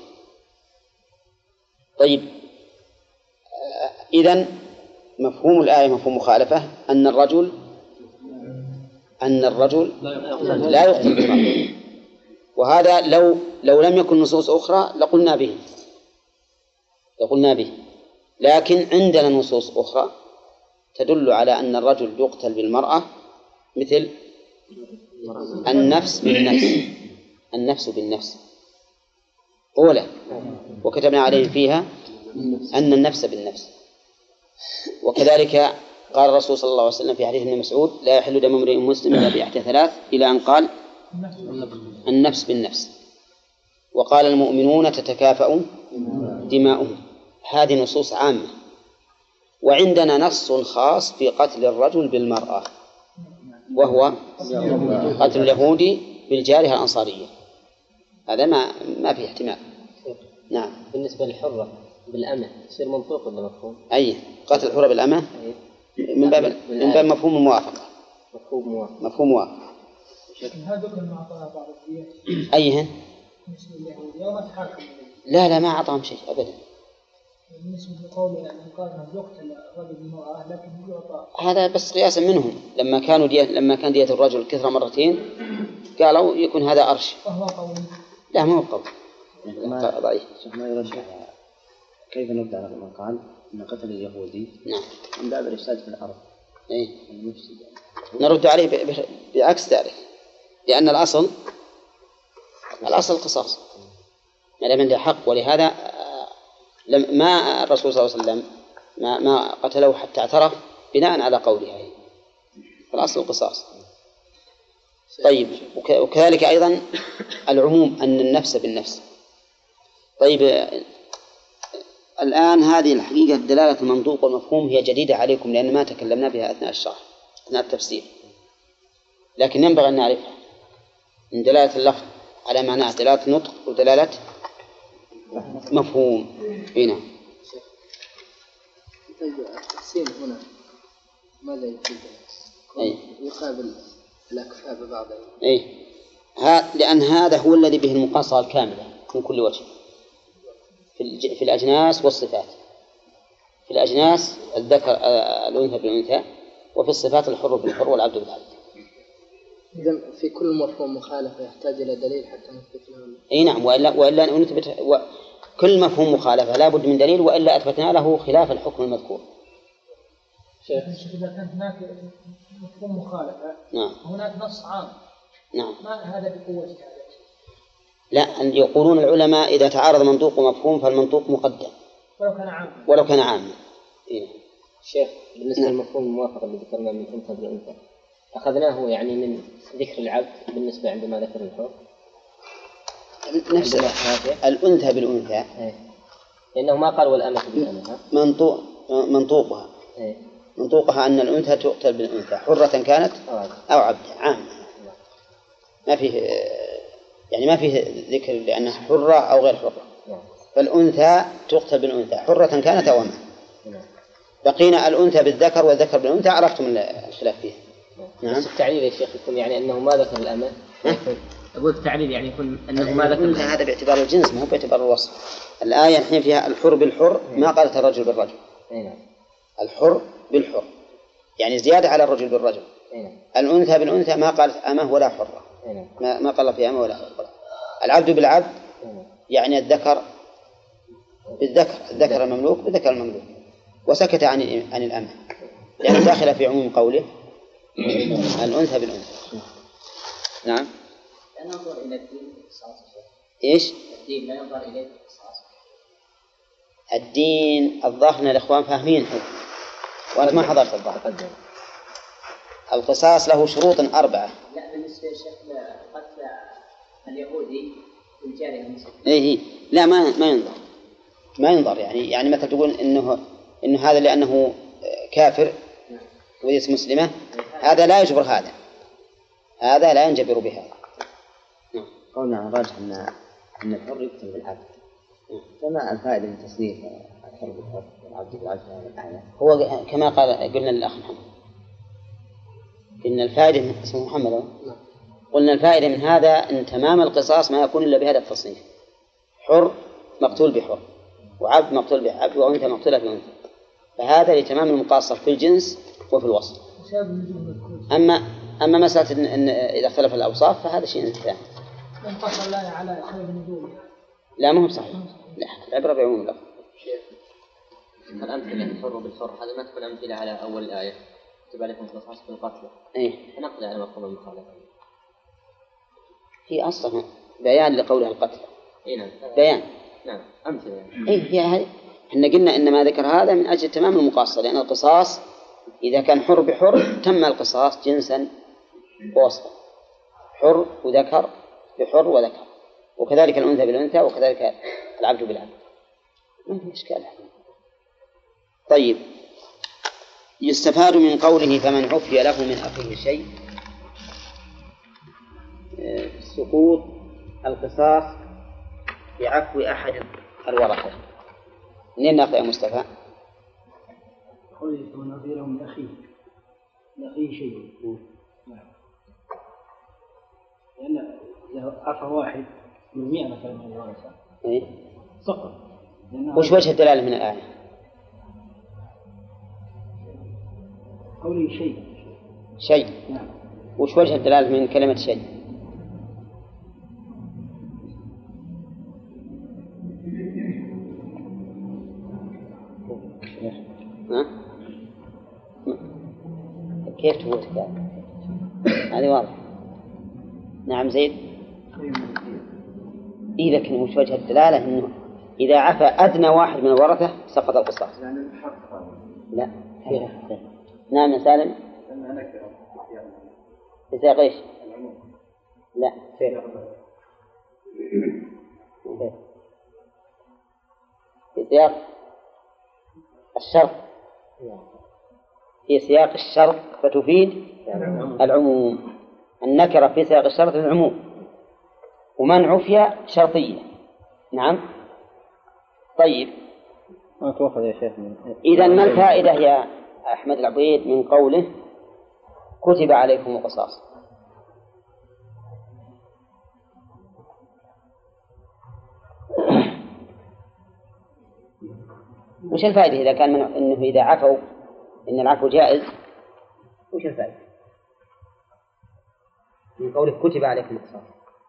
طيب، إذن مفهوم الآية مفهوم مخالفة أن الرجل لا يقتل بالمرأة، وهذا لو لم يكن نصوص أخرى لقلنا به، لكن عندنا نصوص أخرى تدل على أن الرجل يقتل بالمرأة، مثل النفس بالنفس أولى، وكتبنا عليه فيها أن النفس بالنفس. وكذلك قال الرسول صلى الله عليه وسلم في حديث ابن مسعود لا يحل دم امرئ مسلم إلا بإحدى ثلاث، إلى أن قال النفس بالنفس، وقال المؤمنون تتكافأ دماؤهم. هذه نصوص عامة، وعندنا نص خاص في قتل الرجل بالمرأة وهو قتل اليهودي بالجارية الأنصارية، هذا ما في احتمال. نعم. بالنسبة للحرة بالأمة يصير منطوق ولا مفهوم؟ أي قتل الحرة بالأمة من باب مفهوم الموافقة. مفهوم موافقة. هذا ما أعطاها بعض الديات. أيهن؟ بالنسبة لليهود يوم تحاكم. لا ما أعطاهم شيء أبدا. بالنسبة لقوله أنه قال يقتل الرجل المرأة لكن يعطى. هذا بس قياسا منهم لما كان دية الرجل كثرة مرتين قالوا يكون هذا أرش. فهو قول. لا ما هو قول. ضعيف. ما يرجح كيف نبدأ على من قال أن قتل اليهودي نعم من باب الإفساد في الأرض. إيه. نرد عليه بعكس ذلك لأن الأصل القصاص ما دام عنده حق. ولهذا ما الرسول صلى الله عليه وسلم ما قتله حتى اعترف بناء على قوله. الأصل القصاص. طيب وكذلك أيضا العموم أن النفس بالنفس. طيب الآن هذه الحقيقة دلالة المنطوق والمفهوم هي جديدة عليكم لأن ما تكلمنا بها أثناء الشرح أثناء التفسير، لكن ينبغي أن نعرفها من دلالة اللفظ على معناه دلالة نطق ودلالة مفهوم. هنا طيب التقسيم هنا ماذا يفيد؟ يقابل الأكفاء ببعضها. لأن هذا هو الذي به المقاصة الكاملة من كل وجه في الأجناس والصفات. في الأجناس الذكر الأنثى بالأنثى، وفي الصفات الحر بالحر والعبد بالعبد. إذن في كل مفهوم مخالفة يحتاج إلى دليل حتى نثبت له. أي نعم، وإلا نثبت كل مفهوم مخالفة لا بد من دليل وإلا أثبتنا له خلاف الحكم المذكور. شيخ إذا كان هناك مفهوم مخالفة نعم هناك نص عام. نعم. ما هذا بقوة هذا؟ لا، يقولون العلماء إذا تعارض منطوق ومفهوم فالمنطوق مقدم ولو كان عاما. شيخ بالنسبة للمفهوم الموافق اللي ذكرنا من أنثى بالأنثى أخذناه يعني من ذكر العبد بالنسبة عندما ذكر الحر نفس الأنثى بالأنثى لأنه ما قال والأمة بالأمة. منطوقها أن الأنثى تقتل بالأنثى حرة كانت أو عبدا عام. ما فيه ذكر لأنها حرة أو غير حرة. فالأنثى تقتل بالأنثى حرة كانت أو أمة. بقينا الأنثى بالذكر والذكر بالأنثى عرفتم الخلاف فيه. نعم. بس التعليل يا شيخ يكون يعني أنه ما ذكر الأمة. أقول التعليل يعني يكون أنه ما ذكر الأمة. هذا باعتبار الجنس ما هو باعتبار الوصف. الآية الحين فيها الحر بالحر ما قالت الرجل بالرجل. الحر بالحر يعني زيادة على الرجل بالرجل. الأنثى بالأنثى ما قالت أمه ولا حرة. ما قال في أمه ولا حرة. العبد بالعبد يعني الذكر بالذكر، الذكر المملوك بالذكر المملوك، وسكت عن الأمة لأنه داخل في عموم قوله الأنثى بالأنثى. نعم. لا ننظر إلى الدين قصاص. إيش؟ الدين لا ينظر إليه قصاص. الدين الظاهر الإخوان فاهمين وأنت ما حضرت الظاهر. القصاص له شروط 4. لا بالنسبة للشيخ قتل اليهودي بالجارية المسلمة. لا ما ينظر يعني مثل تقول إنه هذا لأنه كافر وليس مسلمة، هذا لا يجبر هذا لا ينجبر بهذا. قولنا عن الراجح أن الحر يقتل بالعبد، فما الفائدة من تصنيف الحر بالحر والعبد بالعبد في هذه الآية؟ هو كما قلنا للأخ محمد، قلنا الفائدة اسمه محمد، قلنا الفائدة من هذا أن تمام القصاص ما يكون إلا بهذا التصنيف: حر مقتول بحر، وعبد مقتول بعبد، وأنثى مقتولة بأنثى. فهذا لتمام المقاصة في الجنس وفي الوصف. أما مسألة إن إذا اختلف الأوصاف فهذا شيء ثاني. انقص الله على سبب النزول. لا ما هو صحيح، لا العبرة بعموم اللفظ. الأمثلة الحر بالحر هذا ما تكون أمثلة على أول الآية كتب عليكم القصاص بالقتل. فنقضي على مفهوم المخالفة. هي أصلا بيان لقولها القتل. نعم. بيان. نعم. أمثلة يعني. هي هذه. إحنا قلنا إن ما ذكر هذا من أجل تمام المقاصة، لأن القصاص إذا كان حر بحر تم القصاص جنسا ووصفا، حر وذكر بحر وذكر، وكذلك الأنثى بالأنثى، وكذلك العبد بالعبد. ما في إشكال. طيب، يستفاد من قوله فمن عفي له من أخيه شيء سقوط القصاص بعفو أحد الورثة. منين ناخذ يا مصطفى؟ قل يكون نظيره من أخيه شيء. لأن إذا عفى واحد من 100 مثلا من الورثة سقط. وش وجه الدلالة من الآية؟ قولي شيء. نعم. وش وجه الدلالة من كلمة شيء؟ كيف تقول هذه واضح. نعم زيد. إذا كان وش وجه الدلالة إنه إذا عفى أدنى واحد من الورثة سقط القصاص. لا. نعم يا سالم. بسياق إيش؟ لا. في سياق الشرط. في سياق الشرط فتفيد العموم. النكرة في سياق الشرط العموم، ومن عفي شرطية. نعم. طيب ما توخذ يا شيخ. إذا ما الفائدة يا أحمد العبيد من قوله كتب عليكم القصاص؟ وش الفائدة إذا كان إنه إذا عفوا إن العفو جائز؟ وش الفائدة من قوله كتب عليكم القصاص؟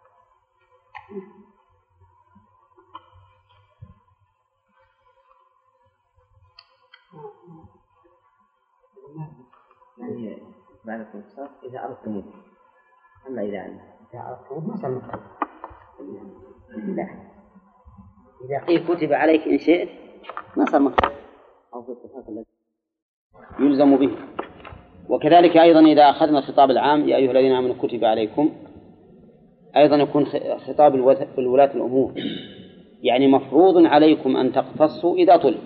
يعني بعد القصاص إذا أردتموه، أما إذا أردتموه ما صار مكتوب. لا، إذا قيل كتب عليك إن شئت ما صار مكتوب أو في الاتفاق الذي يلزم به. وكذلك أيضا إذا أخذنا الخطاب العام يا أيها الذين آمنوا كتب عليكم، أيضا يكون خطاب الولاة الأمور، يعني مفروض عليكم أن تقتصوا إذا طلب.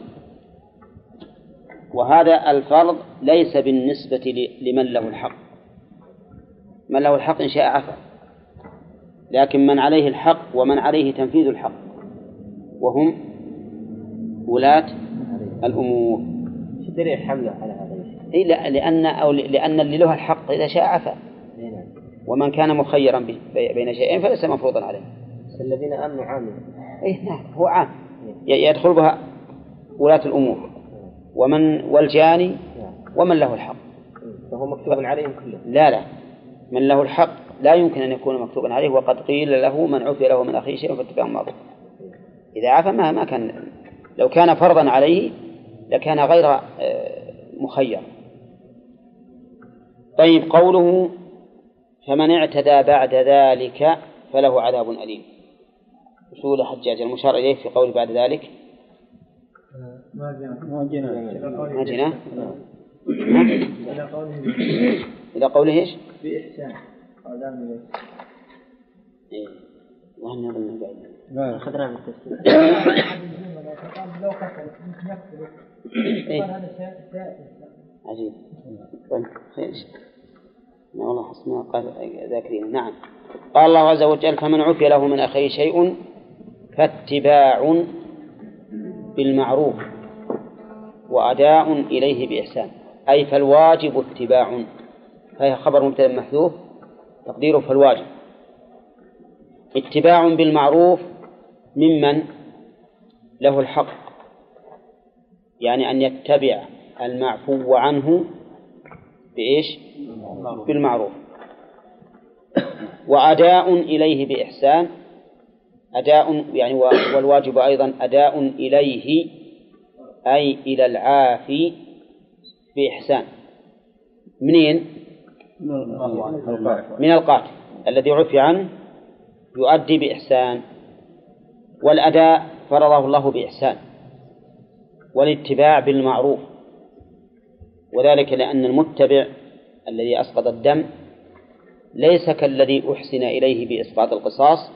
وهذا الفرض ليس بالنسبة لمن له الحق. من له الحق إن شاء عفا، لكن من عليه الحق ومن عليه تنفيذ الحق وهم ولاة الأمور. شو دليل حمله على هذا الشيء؟ إيه لأن اللي له الحق إذا شاء عفا، ومن كان مخيرا بين شيئين فليس مفروضا عليه. الذين آمنوا عامل. إيه نعم هو عام يدخل بها ولاة الأمور والجاني ومن له الحق. فهو مكتوب عليهم كلهم. لا من له الحق لا يمكن أن يكون مكتوبا عليه، وقد قيل له من عفي له من أخيه شيء فاتباع معروف. إذا عفى ما كان، لو كان فرضا عليه لكان غير مخير. طيب قوله فمن اعتدى بعد ذلك فله عذاب أليم، أصول حجاج المشار إليه في قول بعد ذلك ما جنا إلى قوله إيش؟ بإحسان. إيه وأنا ظن بعد لا أخذنا من التفسير. لو قتل ممكن يقتل. هذا شيء عجيب. طيب خير. لا والله حسنا قال ذاكرين. نعم. قال الله عز وجل فمن عفي له من أخيه شيء فاتباع بالمعروف وأداء إليه بإحسان، أي فالواجب اتباع، فهي خبر مبتدأ محذوف تقديره فالواجب اتباع بالمعروف ممن له الحق، يعني أن يتبع المعفو عنه بإيش؟ بالمعروف. وأداء إليه بإحسان، أداء يعني والواجب أيضا أداء إليه أي إلى العافي بإحسان. منين؟ من القاتل الذي عفي عنه يؤدي بإحسان، والأداء فرضه الله بإحسان، والاتباع بالمعروف، وذلك لأن المتبع الذي أسقط الدم ليس كالذي أحسن إليه بإسقاط القصاص،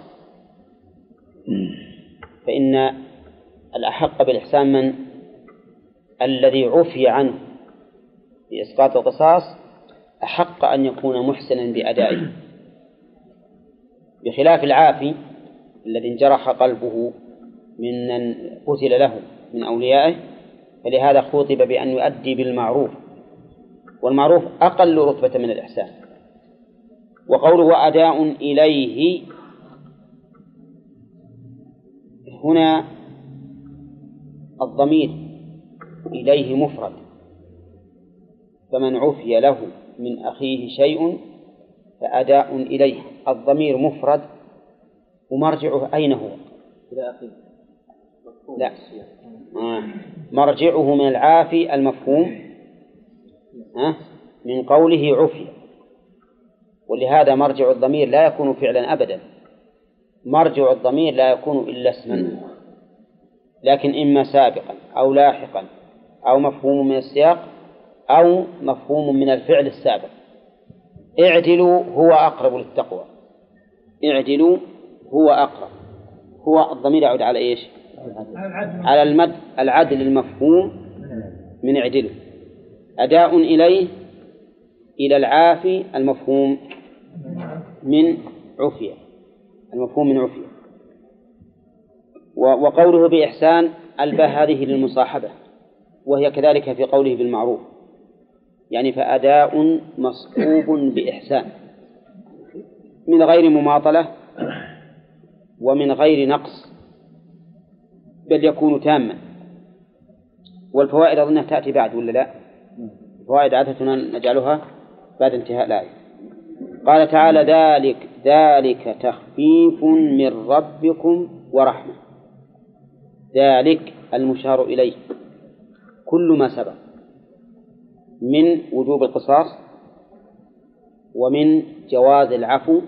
فإن الأحق بالإحسان من الذي عفي عنه بإسقاط القصاص أحق أن يكون محسنا بأدائه، بخلاف العافي الذي انجرح قلبه ممن قتل له من أوليائه فلهذا خوطب بأن يؤدي بالمعروف، والمعروف أقل رتبة من الإحسان. وقوله وأداء إليه، هنا الضمير إليه مفرد، فمن عفي له من أخيه شيء فأداء إليه. الضمير مفرد ومرجعه أين هو؟ إلى أخيه. لا، مرجعه من العافي المفهوم من قوله عفي، ولهذا مرجع الضمير لا يكون فعلا أبدا. مرجع الضمير لا يكون إلا اسما، لكن إما سابقا أو لاحقا أو مفهوم من السياق أو مفهوم من الفعل السابق. اعدلوا هو أقرب للتقوى، اعدلوا هو أقرب. هو الضمير يعود على إيش؟ على المد العدل المفهوم من اعدلوا. أداء إليه إلى العافي المفهوم من عفية، المفهوم من عفية. وقوله بإحسان الباء هذه للمصاحبة، وهي كذلك في قوله بالمعروف، يعني فأداء مصحوب بإحسان من غير مماطلة ومن غير نقص، بل يكون تاما. والفوائد أظنها تأتي بعد ولا لا؟ الفوائد عادة نجعلها بعد انتهاء الآية. قال تعالى ذلك تخفيف من ربكم ورحمة. ذلك المشار إليه كل ما سبق من وجوب القصاص ومن جواز العفو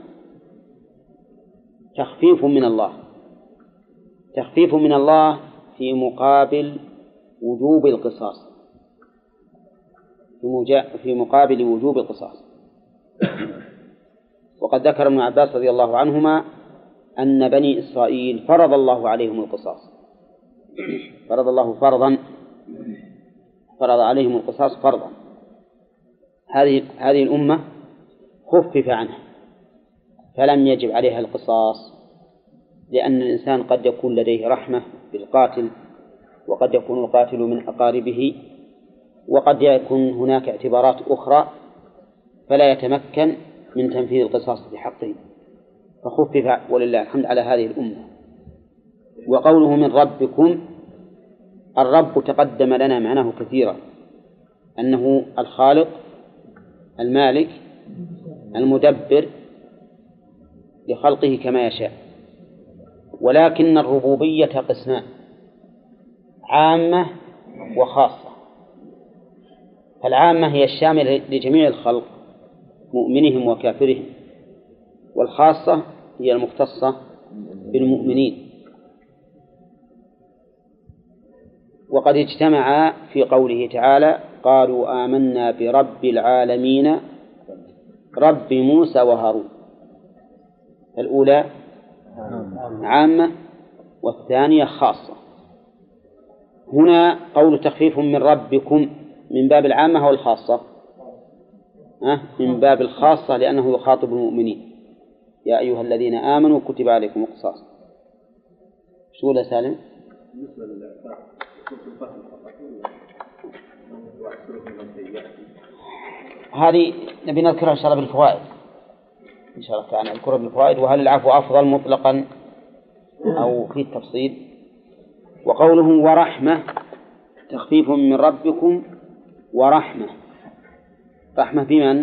تخفيف من الله، تخفيف من الله في مقابل وجوب القصاص، في مقابل وجوب القصاص. وقد ذكر ابن عباس رضي الله عنهما أن بني إسرائيل فرض الله عليهم القصاص، فرض الله فرض عليهم القصاص فرضا. هذه الأمة خفف عنها فلم يجب عليها القصاص، لأن الإنسان قد يكون لديه رحمة بالقاتل، وقد يكون القاتل من أقاربه، وقد يكون هناك اعتبارات أخرى فلا يتمكن من تنفيذ القصاص بحقه، فخفف ولله الحمد على هذه الأمة. وقوله من ربكم، الرب تقدم لنا معناه كثيرا، أنه الخالق المالك المدبر لخلقه كما يشاء. ولكن الربوبية قسمان، عامة وخاصة. فالعامة هي الشاملة لجميع الخلق مؤمنهم وكافرهم، والخاصة هي المختصة بالمؤمنين. وقد اجتمعا في قوله تعالى قالوا آمنا برب العالمين رب موسى وهارون. الأولى عامة والثانية خاصة. هنا قول تخفيف من ربكم من باب العامة أو الخاصة؟ من باب الخاصة، لأنه يخاطب المؤمنين يا أيها الذين آمنوا كتب عليكم القصاص. شو لا سالم؟ هذه نبي نذكرها إن شاء الله بالفوائد، إن شاء الله تعالى نذكرها بالفوائد. وهل العفو أفضل مطلقا أو في التفصيل؟ وقوله ورحمة تخفيف من ربكم ورحمة، رحمة بمن؟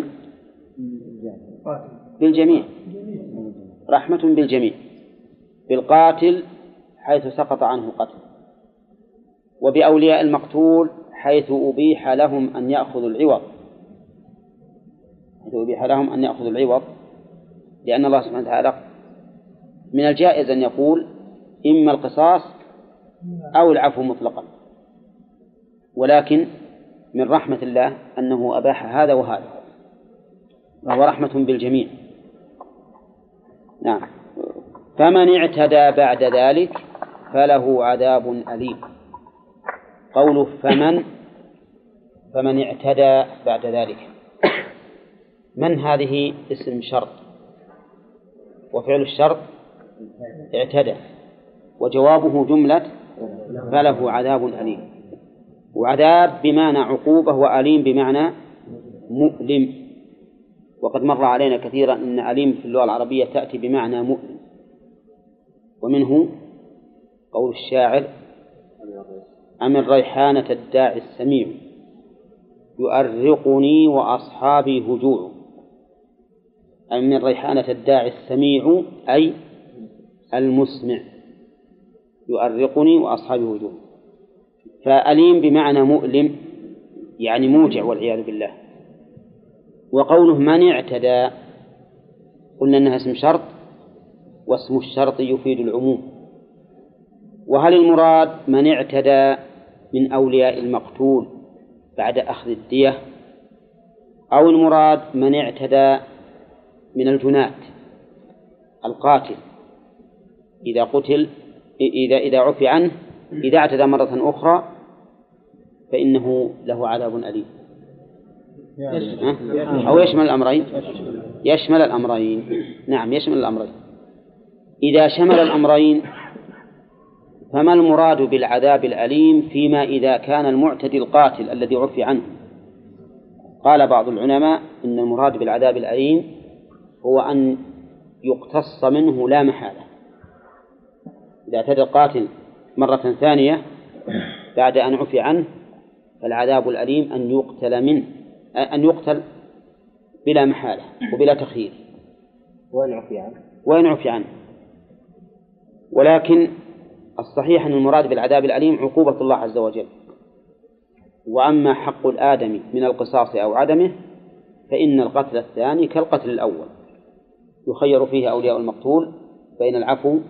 بالجميع، رحمة بالجميع، بالقاتل حيث سقط عنه قتل، وبأولياء المقتول حيث أبيح لهم أن يأخذوا العوض، لأن الله سبحانه وتعالى من الجائز أن يقول إما القصاص أو العفو مطلقا، ولكن من رحمة الله أنه أباح هذا وهذا، وهو رحمة بالجميع. نعم. فمن اعتدى بعد ذلك فله عذاب أليم. قوله فمن اعتدى بعد ذلك، من هذه اسم شرط، وفعل الشرط اعتدى، وجوابه جملة فله عذاب أليم. وعذاب بمعنى عقوبة، وأليم بمعنى مؤلم. وقد مر علينا كثيرا أن أليم في اللغة العربية تأتي بمعنى مؤلم، ومنه قول الشاعر: أم الريحانة الداعي السميع يؤرقني وأصحابي هجوع. أم الريحانة الداعي السميع أي المسمع، يؤرقني وأصحابي هجوع. فأليم بمعنى مؤلم يعني موجع والعياذ بالله. وقوله من اعتدى قلنا أنها اسم شرط، واسم الشرط يفيد العموم. وهل المراد من اعتدى من أولياء المقتول بعد أخذ الدية، أو المراد من اعتدى من الجناة القاتل إذا قتل إذا عفي عنه، إذا اعتدى مرة أخرى فإنه له عذاب أليم؟ أو يشمل الأمرين؟ يشمل الأمرين، نعم يشمل الأمرين. إذا شمل الأمرين فما المراد بالعذاب الأليم فيما إذا كان المعتدي القاتل الذي عفي عنه؟ قال بعض العلماء إن المراد بالعذاب الأليم هو أن يقتص منه لا محالة. إذا اعتدى القاتل مرة ثانية بعد أن عفي عنه فالعذاب الأليم أن يقتل بلا محالة وبلا تخيير وإن عفي عنه. ولكن الصحيح أن المراد بالعذاب الأليم عقوبة الله عز وجل. وأما حق الآدمي من القصاص أو عدمه فإن القتل الثاني كالقتل الأول، يخير فيه أولياء المقتول بين العفو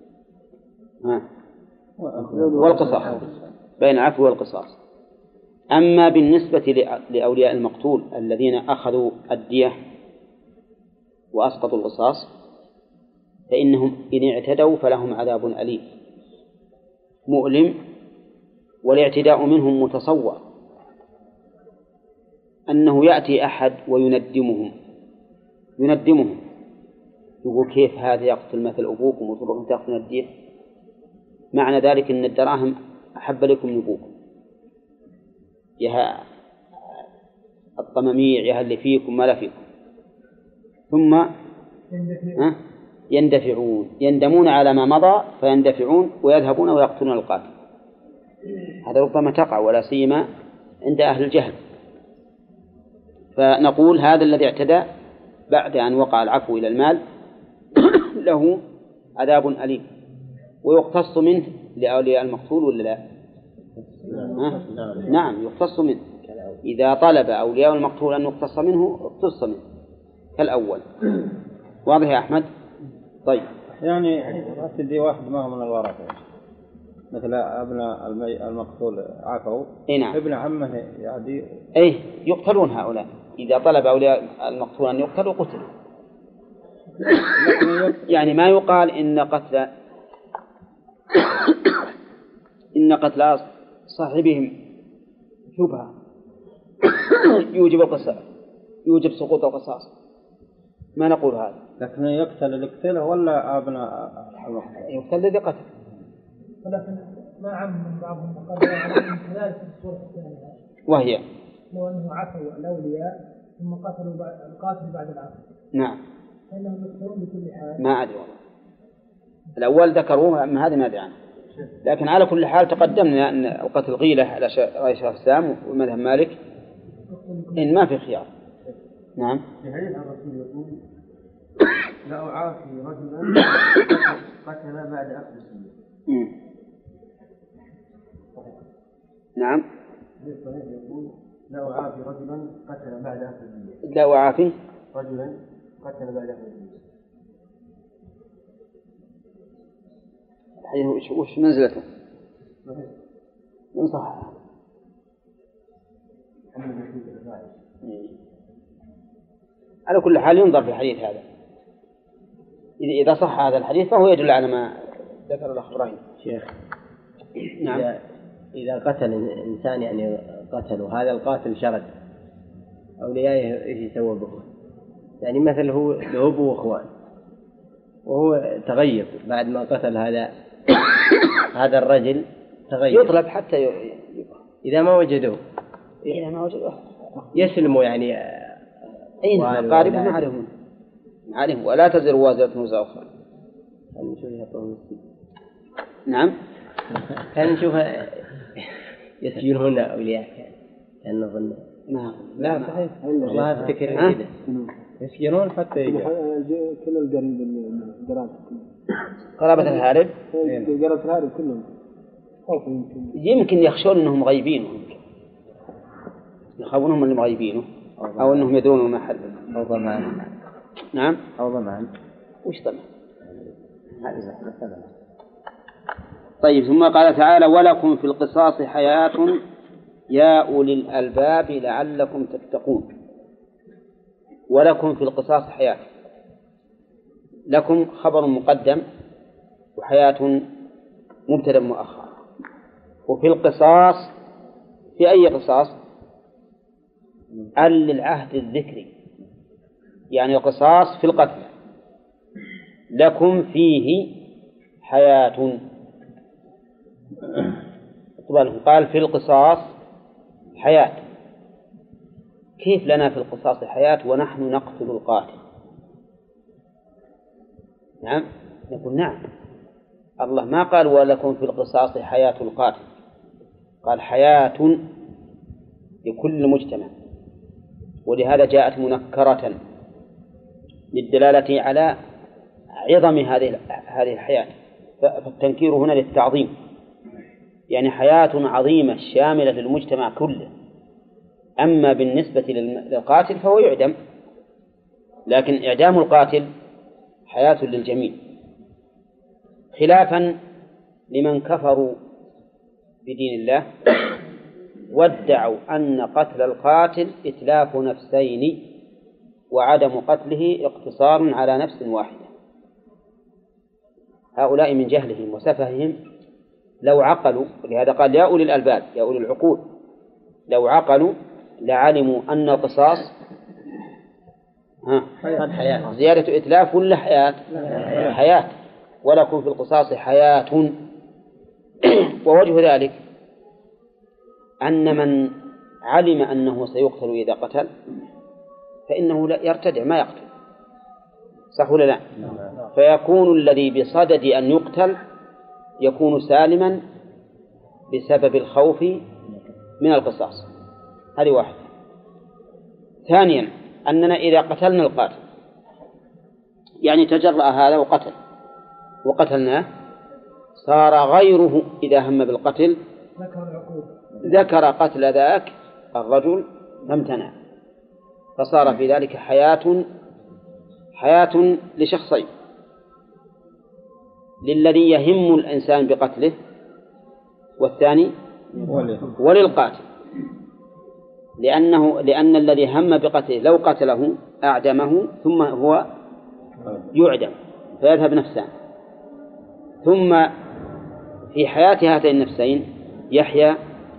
والقصاص، بين العفو والقصاص. أما بالنسبة لأولياء المقتول الذين أخذوا الدية وأسقطوا القصاص فإنهم إن اعتدوا فلهم عذاب أليم مؤلم. والاعتداء منهم متصور أنه يأتي أحد ويندمهم، يقول كيف هذا يقتل مثل أبوكم وتروحون تأخذون الدية؟ معنى ذلك أن الدراهم أحب لكم من أبوكم، يا الطماميع يا اللي فيكم ما لا فيكم. ثم يندمون على ما مضى فيندفعون ويذهبون ويقتلون القاتل. هذا ربما تقع ولا سيما عند أهل الجهل. فنقول هذا الذي اعتدى بعد أن وقع العفو إلى المال له عذاب أليم، ويقتص منه لأولياء المقتول ولا لا؟ نعم يقتص منه. إذا طلب أولياء المقتول أن يقتص منه اقتص منه كالأول. واضح يا أحمد؟ طيب يعني تدي واحد ما هو من الورثة مثل ابن المقتول عفوا نعم. ابن عمه يعدي يقتلون هؤلاء. إذا طلب أولياء المقتول أن يقتلوا قتلوا. يعني ما يقال إن قتل صاحبهم شبهة يوجب سقوط القصاص، ما نقول هذا. لكن يقتل اللي قتله ولا أبناء يقتل الذي قتل. ولكن ما عم من بعضهم قد يعلم كذلك في الصورة الثانية، وهي لو أنه عفوا الأولياء ثم قتلوا القاتل بعد العفو. نعم. فإنهم يقتلون بكل حال. ما أدري والله. الأول ذكروه أما هذا ما أدري عنه. لكن على كل حال تقدمنا أن القتل غيلة على رأي شيخ الإسلام ومذهب مالك إن ما في خيار. نعم. في حديث الرسول يقول لا أعافي رجلا قتل بعد أخذ السنة. نعم. يقول لا أعافي رجلا قتل بعد أخذ السنة. لا أعافي رجلا قتل بعد أخذ السنة. وش منزلته؟ من صح. على كل حال ينظر في الحديث هذا، إذا صح هذا الحديث فهو يدل على ما ذكر الأخ إبراهيم. شيخ نعم. إذا قتل إنسان يعني قتله هذا القاتل شرد أوليائه إيش يسوى به؟ يعني مثل هو له أبو وأخوان وهو تغيب بعد ما قتل هذا الرجل تغيب، يطلب حتى إذا ما وجدوه يسلموا يعني. أي نعم قاربه ما عليهم ولا تزر وازرة وزر أخرى. نعم كان نشوف يسجنون أولياء كان نظن. لا صحيح والله أفتكر كذا يسجنون حتى يجي كل القريب قرابة الهارب قرابة الهارب كلهم يمكن يخشون أنهم غيبينه، يخافونهم اللي مغيبينه أو أنهم يدرون ما حل أو ضمان. نعم أو ضمان. وش ضمان؟ طيب ثم قال تعالى ولكم في القصاص حياة يا أولي الألباب لعلكم تتقون. ولكم في القصاص حياة، لكم خبر مقدم وحياة مبتدأ مؤخر. وفي القصاص في أي قصاص؟ للعهد الذكري، يعني القصاص في القتل. لكم فيه حياة، قال في القصاص حياة. كيف لنا في القصاص حياة ونحن نقتل القاتل؟ نعم نقول نعم، الله ما قال ولكم في القصاص حياة القاتل، قال حياة لكل مجتمع، ولهذا جاءت منكرة للدلالة على عظم هذه الحياة، فالتنكير هنا للتعظيم، يعني حياة عظيمة شاملة للمجتمع كله. أما بالنسبة للقاتل فهو يعدم، لكن إعدام القاتل حياة للجميع، خلافا لمن كفروا بدين الله وادعوا أن قتل القاتل إتلاف نفسين وعدم قتله اقتصار على نفس واحدة. هؤلاء من جهلهم وسفههم لو عقلوا، ولهذا قال يا أولي الألباب يا أولي العقول، لو عقلوا لعلموا أن القصاص زيادة إتلاف ولا حياة؟ حياة. ولكم في القصاص حياة. ووجه ذلك أن من علم أنه سيقتل إذا قتل فإنه لا يرتدع ما يقتل، صح ولا لا؟ فيكون الذي بصدد أن يقتل يكون سالما بسبب الخوف من القصاص. هذه واحدة. ثانيا أننا إذا قتلنا القاتل يعني تجرأ هذا وقتلناه صار غيره إذا هم بالقتل ذكر قتل ذاك الرجل فامتنع، فصار في ذلك حياة لشخصين، للذي يهم الإنسان بقتله والثاني وللقاتل، لأن الذي هم بقتله لو قتله أعدمه ثم هو يعدم فيذهب نفسان، ثم في حياة هاتين النفسين يحيا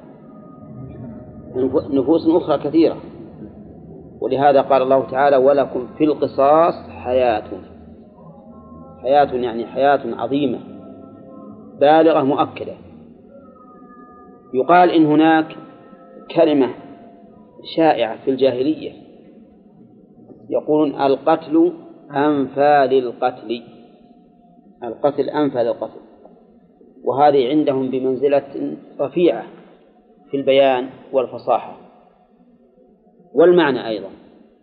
نفوس أخرى كثيرة. ولهذا قال الله تعالى ولكم في القصاص حياة يعني حياة عظيمة بالغة مؤكدة. يقال إن هناك كلمة شائعة في الجاهلية يقولون القتل أنفى للقتل، القتل أنفى للقتل، وهذه عندهم بمنزلة رفيعة في البيان والفصاحة والمعنى أيضا.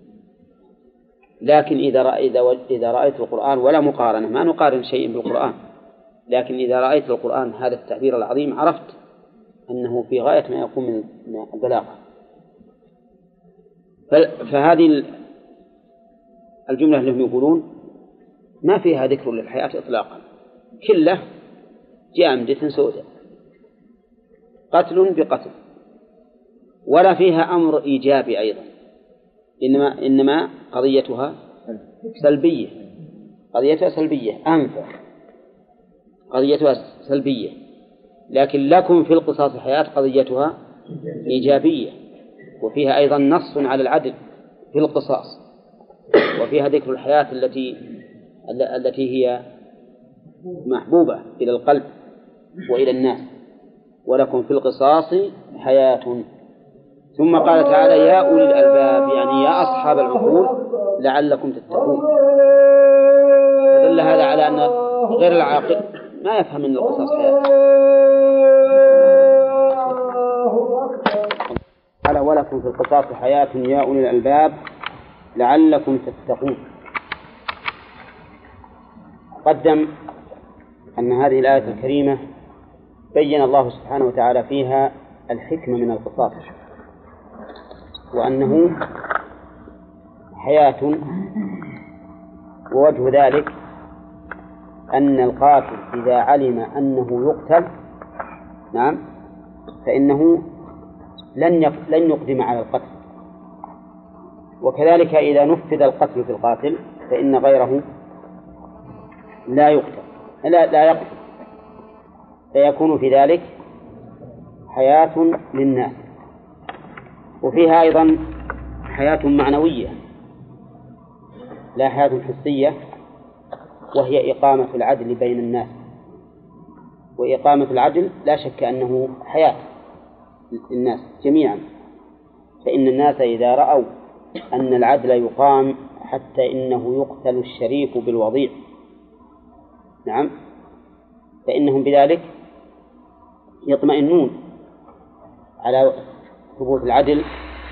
لكن إذا رأيت القرآن ولا مقارنة، ما نقارن شيء بالقرآن، لكن إذا رأيت القرآن هذا التعبير العظيم عرفت أنه في غاية ما يكون من البلاغة. فهذه الجملة اللي هم يقولون ما فيها ذكر للحياة إطلاقا، كله جامدة سوداء، قتل بقتل، ولا فيها أمر إيجابي أيضا، إنما قضيتها سلبية، أنفى قضيتها سلبية. لكن لكم في القصاص حياة قضيتها إيجابية، وفيها أيضا نص على العدل في القصاص، وفيها ذكر الحياة التي هي محبوبة إلى القلب وإلى الناس. ولكم في القصاص حياة. ثم قال تعالى يا أولي الألباب، يعني يا أصحاب العقول لعلكم تتقون. فدل هذا على أن غير العاقل ما يفهم من القصاص حياة. قال ولكم في القصاص حياة يا أولي الألباب لعلكم تتقون. قدم أن هذه الآية الكريمة بين الله سبحانه وتعالى فيها الحكمة من القصاص، وأنه حياة. ووجه ذلك أن القاتل إذا علم أنه يقتل نعم فإنه لن يقدم على القتل، وكذلك إذا نفذ القتل في القاتل فإن غيره لا يقتل، فيكون في ذلك حياة للناس. وفيها أيضا حياة معنوية لا حياة حسية، وهي إقامة العدل بين الناس. وإقامة العدل لا شك أنه حياة للناس جميعا، فإن الناس إذا رأوا أن العدل يقام حتى إنه يقتل الشريف بالوضيع نعم فإنهم بذلك يطمئنون على ثبوت العدل،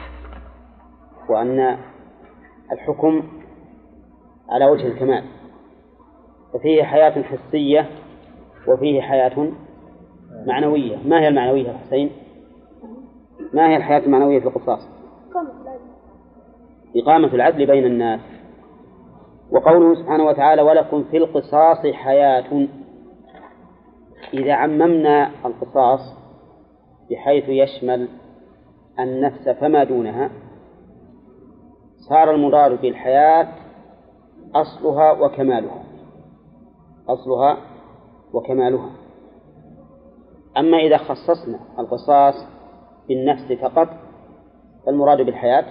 وأن الحكم على وجه الكمال. ففيه حياة حسية وفيه حياة معنوية. ما هي المعنوية يا حسين؟ ما هي الحياة المعنوية في القصاص؟ إقامة العدل بين الناس. وقوله سبحانه وتعالى ولكم في القصاص حياة، إذا عممنا القصاص بحيث يشمل النفس فما دونها صار المراد بالحياة أصلها وكمالها. أما إذا خصصنا القصاص بالنفس فقط فالمراد بالحياة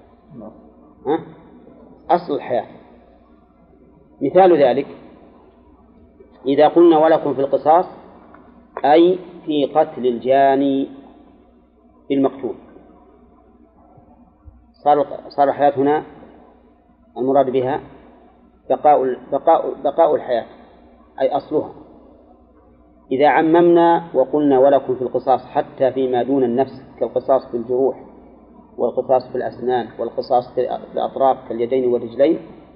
أصل الحياة. مثال ذلك إذا قلنا ولكم في القصاص أي في قتل الجاني بالمقتول، صار الحياة هنا المراد بها بقاء الحياة أي أصلها. إذا عممنا وقلنا ولكم في القصاص حتى فيما دون النفس كالقصاص في الجروح والقصاص في الأسنان والقصاص في الأطراف كاليدين والرجلين،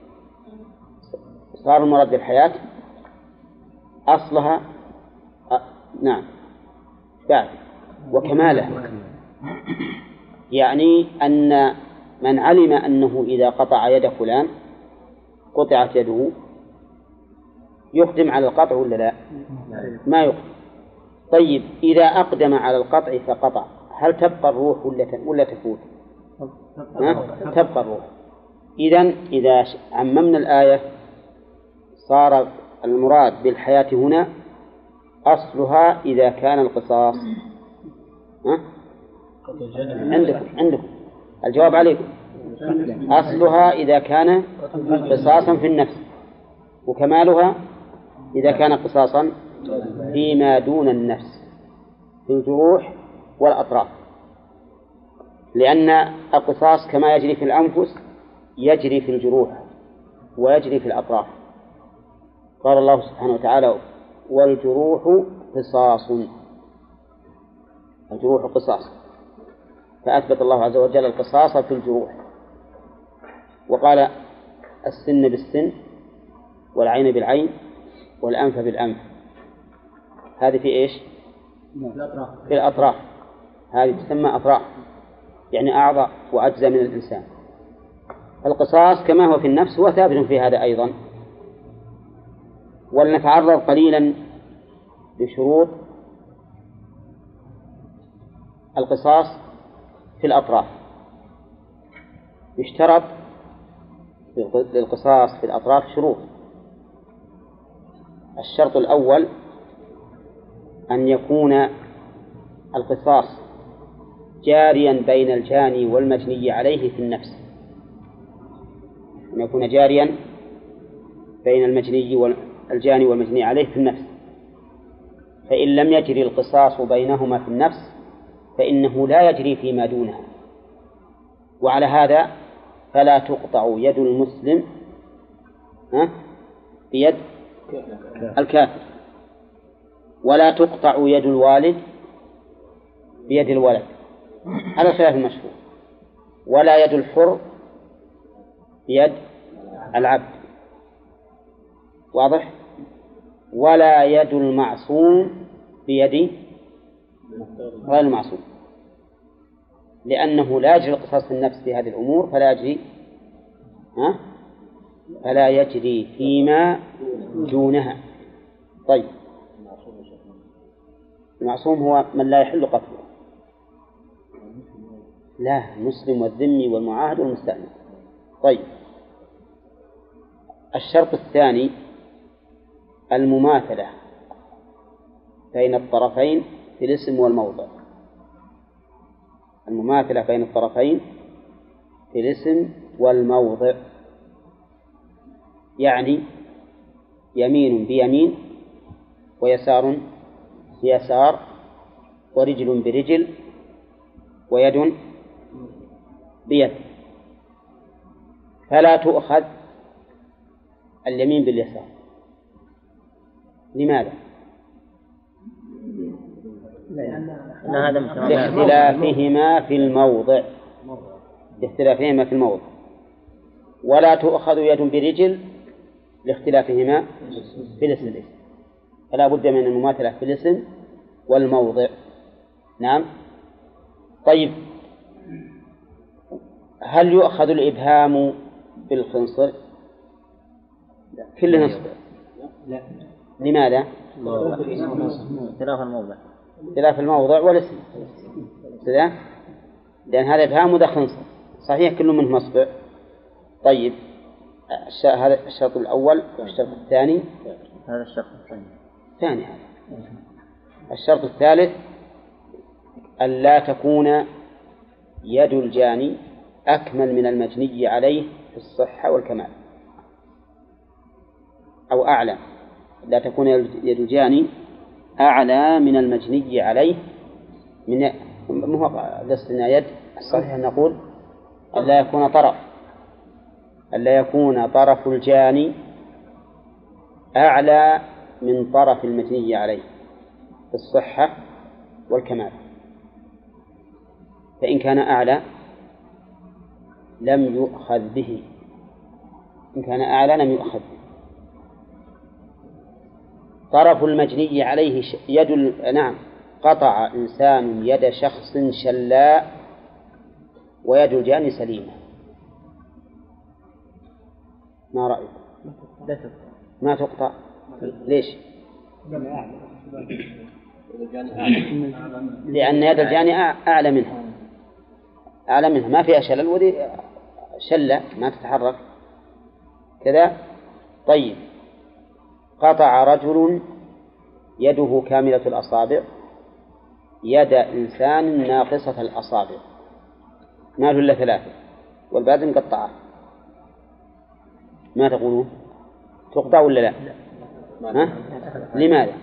صار المراد بالحياة أصلها نعم بعد وكمالها. يعني أن من علم أنه إذا قطع يد فلان قطعت يده يقدم على القطع ولا لا؟ ما يقدم. طيب إذا أقدم على القطع فقطع هل تبقى الروح ولا تفوت؟ تبقى الروح. إذا عممنا الآية صار المراد بالحياة هنا أصلها إذا كان القصاص عندكم الجواب عليكم. أصلها إذا كان قصاصا في النفس، وكمالها إذا كان قصاصا فيما دون النفس في الجروح والأطراف، لأن القصاص كما يجري في الأنفس يجري في الجروح ويجري في الأطراف. قال الله سبحانه وتعالى والجروح قصاص، الجروح قصاص، فأثبت الله عز وجل القصاص في الجروح، وقال السن بالسن والعين بالعين والأنف بالأنف. هذه في إيش؟ في الأطراف. هذه تسمى أطراف، يعني أعضاء وأجزاء من الإنسان. القصاص كما هو في النفس هو ثابت في هذا أيضا. ولنتعرض قليلا لشروط القصاص في الأطراف. يشترط للقصاص في الأطراف شروط. الشرط الأول أن يكون القصاص جاريا بين الجاني والمجني عليه في النفس، أن يكون جاريا بين الجاني والمجني عليه في النفس. فإن لم يجري القصاص بينهما في النفس فإنه لا يجري فيما دونها. وعلى هذا فلا تقطع يد المسلم بيد الكافر، ولا تقطع يد الوالد بيد الولد على الخلاف المشهور، ولا يد الحر بيد العبد، واضح؟ ولا يد المعصوم بيد غير المعصوم، لأنه لا يجري القصاص في النفس في هذه الأمور، فلا يجري فيما دونها. طيب، المعصوم هو من لا يحل قتله، لا، المسلم والذمي والمعاهد والمستأمن. طيب، الشرط الثاني المماثلة بين الطرفين في الاسم والموضع. المماثلة بين الطرفين في الاسم والموضع، يعني يمين بيمين ويسار بيسار ورجل برجل ويد بيد، فلا تؤخذ اليمين باليسار. لماذا؟ لاختلافهما في الموضع، لاختلافهما في الموضع. ولا تؤخذ يد برجل لاختلافهما في الاسم، فلا بد من المماثلة في الاسم والموضع. نعم. طيب، هل يؤخذ الإبهام بالخنصر؟ كل نصب. لماذا؟ اختلاف الموضع والاسم، لأن هذا إبهام وذا خنصر، صحيح كل منه مصبع. طيب، هذا الشرط الأول. الشرط الثاني هذا الشرط الثاني هذا. الشرط الثالث ألا تكون يد الجاني أكمل من المجني عليه في الصحة والكمال، أو أعلى. لا تكون يد الجاني أعلى من المجني عليه من قصدنا يد الصحيح نقول ألا يكون طرف الجاني أعلى من طرف المجني عليه في الصحة والكمال، فإن كان أعلى لم يؤخذ به، إن كان أعلى لم يؤخذ به. طرف المجني عليه نعم، قطع إنسان يد شخص شلاء ويد الجاني سليمة، ما رأيك؟ ما تقطع. ليش؟ لأن يد الجاني أعلى منها، ما فيها شلل، ودي شلة ما تتحرك كذا. طيب، قطع رجل يده كاملة الأصابع يد إنسان ناقصة الأصابع، ما له إلا 3 والباقي مقطعة، ما تقولون؟ تقطع ولا لا؟ لماذا؟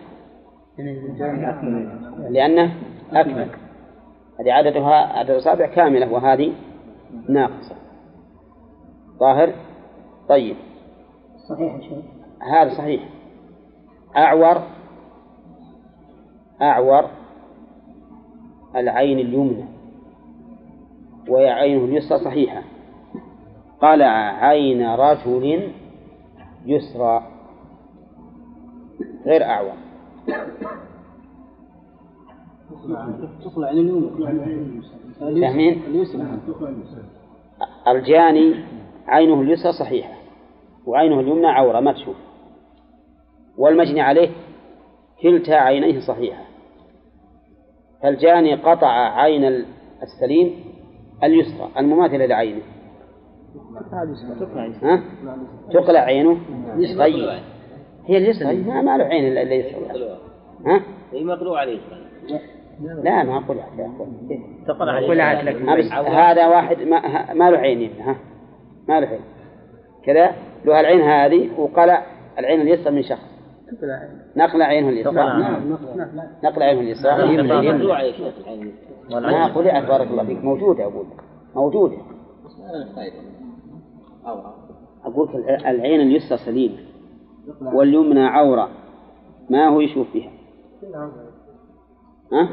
لأنه أكمل، هذه عدد الأصابع كاملة وهذه ناقصة. ظاهر؟ طيب، صحيح شيء هذا صحيح. أعور العين اليمنى وعينه اليسرى صحيحة، قلع عين رجل يسرى غير أعور. تطلع عين اليمنى الجاني عينه اليسرى صحيحة وعينه اليمنى عورة ما تشوف، والمجني عليه كلتا عينيه صحيحة، فالجاني قطع عين السليم اليسرى المماثلة لعينه، تقلع عينه. طيب، هي اليسرى ما له عين إلا اليسرى. هي مقلوع عليه. لا، ما أقول تقلع عليه. هذا واحد ما له عين، ما له عين كذا، له العين هذه وقلع العين اليسرى من شخص نقلع عينه اليسرى. نقلع عينه اليسرى. ما قلعت بارك الله فيك، موجودة أقول موجودة. أقول العين اليسرى سليمة واليمنى عورة، ما هو يشوف فيها. ها؟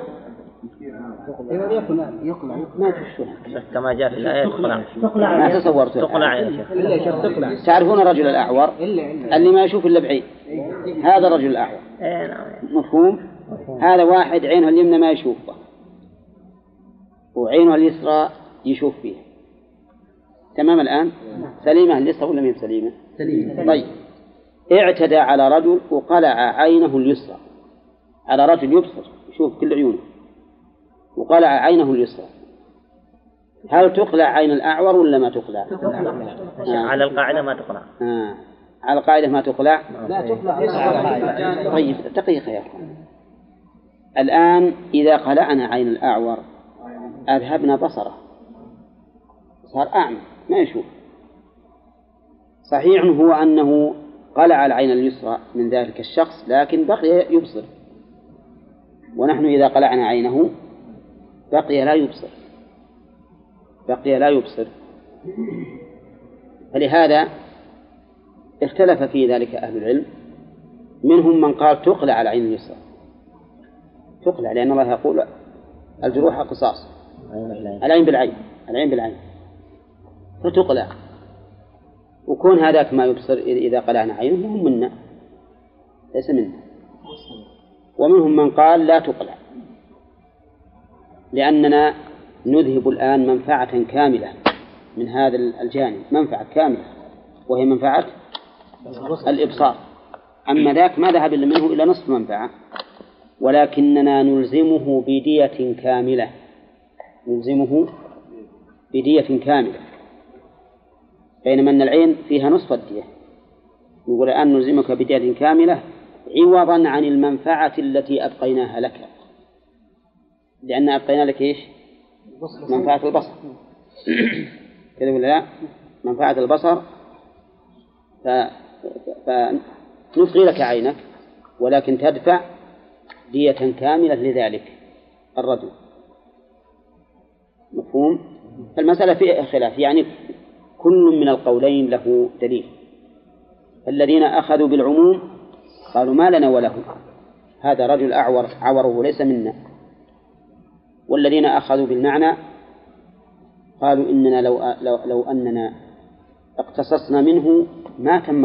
يقلع ما تشوفها كما جاء في الآية تقلع. ما تصورت تقلع. تعرفون الرجل الأعور اللي ما يشوف إلا بعيد، هذا الرجل الأعور. مفهوم؟ هذا واحد عينه اليمنى ما يشوفه وعينه اليسرى يشوف فيها. تمام الآن؟ سليمة اليسرى ولا مين سليمة؟ سليمة. طيب اعتدى على رجل وقلع عينه اليسرى، على رجل يبصر يشوف كل عيونه وقلع عينه اليسرى، هل تقلع عين الأعور ولا ما تقلع؟ على القاعدة ما تقلع. على القاعدة ما تقلع. لا تقلع. طيب دقيقة يا أخوان، الآن إذا قلعنا عين الأعور أذهبنا بصره، صار أعمى ما يشوف. صحيح هو أنه قلع العين اليسرى من ذلك الشخص لكن بقي يبصر، ونحن إذا قلعنا عينه بقي لا يبصر. فلهذا اختلف في ذلك أهل العلم، منهم من قال تقلع العين اليسرى، تقلع لأن الله يقول الجروح قصاص، العين بالعين فتقلع، وكون هذاك ما يبصر إذا قلعنا عينه هم منا ليس منا. ومنهم من قال لا تقلع لأننا نذهب الآن منفعة كاملة من هذا الجانب، منفعة كاملة وهي منفعة الإبصار. أما ذاك ما ذهب إلا منه إلى نصف منفعة، ولكننا نلزمه بدية كاملة، بينما أن العين فيها نصف الدية. نقول الآن نلزمك بدية كاملة عوضا عن المنفعة التي أبقيناها لك، لأن أبقينا لك إيش؟ منفعة البصر كذا ولا لا؟ منفعة البصر، فنفغي لك عينك ولكن تدفع دية كاملة لذلك الرجل. مفهوم؟ المسألة فيها خلاف، يعني كل من القولين له دليل. الذين أخذوا بالعموم قالوا ما لنا وله، هذا رجل أعور عوره ليس منا. والذين أخذوا بالمعنى قالوا إننا لو أننا اقتصصنا منه ما تم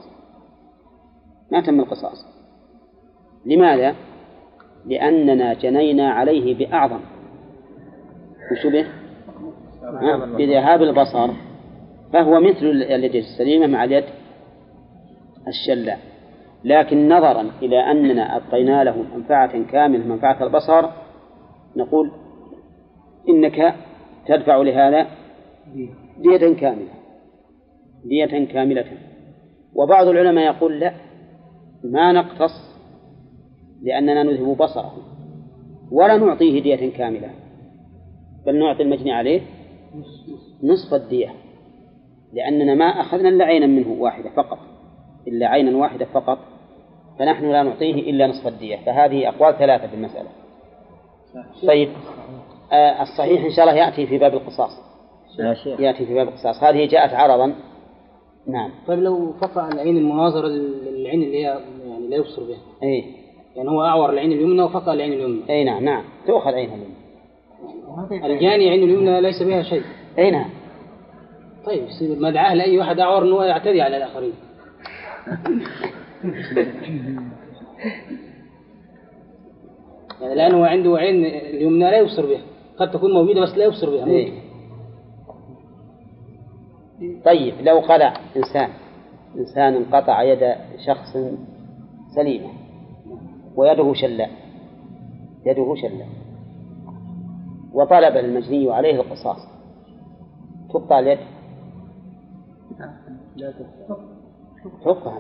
القصاص. لماذا؟ لأننا جنينا عليه بأعظم وشبه بذهاب البصر، فهو مثل اليد السليمة مع اليد الشلة، لكن نظرا إلى أننا أبقينا له منفعة كاملة منفعة البصر نقول إنك تدفع لهذا دية كاملة. وبعض العلماء يقول لا، ما نقتص لأننا نذهب بصره ولا نعطيه دية كاملة، بل نعطي المجني عليه نصف الدية، لأننا ما أخذنا إلا عينا منه واحدة فقط، فنحن لا نعطيه إلا نصف الدية. فهذه أقوال ثلاثة في المسألة. طيب الصحيح إن شاء الله يأتي في باب القصاص، هذه جاءت عرضا. نعم. طيب لو فقع العين المناظرة للعين اللي هي يعني لا يبصر بها، يعني هو أعور العين اليمنى وفقع العين اليمنى، نعم تأخذ عينها اليمنى. الجاني عين اليمنى ليس بها شيء. نعم. طيب ما دعاه لأي واحد أعور أنه يعتدي على الآخرين. يعني لأنه عنده عين اليمنى لا يبصر بها، قد تكون موجودة بس لا يبصر بها. طيب لو قلع إنسان انقطع يد شخص سليمة ويده شلة وطلب المجني عليه القصاص، تقطع اليد؟ تقطع.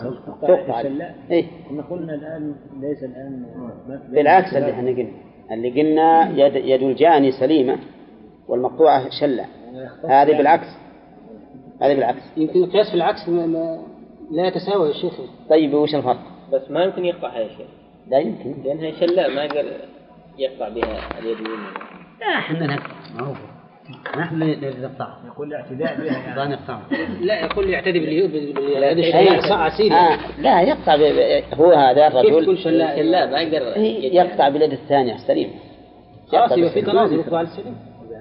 قلنا الآن ليس الآن بالعكس اللي قلنا يد الجاني سليمة والمقطوعة شلة، هذه بالعكس. يمكن القياس في العكس لا يتساوى يا شيخ. طيب وش الفرق؟ بس ما يمكن يقطعها يا شيخ. لا يمكن، لأنها شلاء ما يقدر يقطع بها اليد اليمنى. لا احنا نقطع، ما هو نحن اللي نقطع. يقول الاعتداء بها نقطع. لا يقول يعتدي باليد الشلاء لا يقطع هو هذا الرجل كل شلاء ما يقدر يقطع باليد الثانية سليم. خلاص يبقى في تنازل يقطع السليم.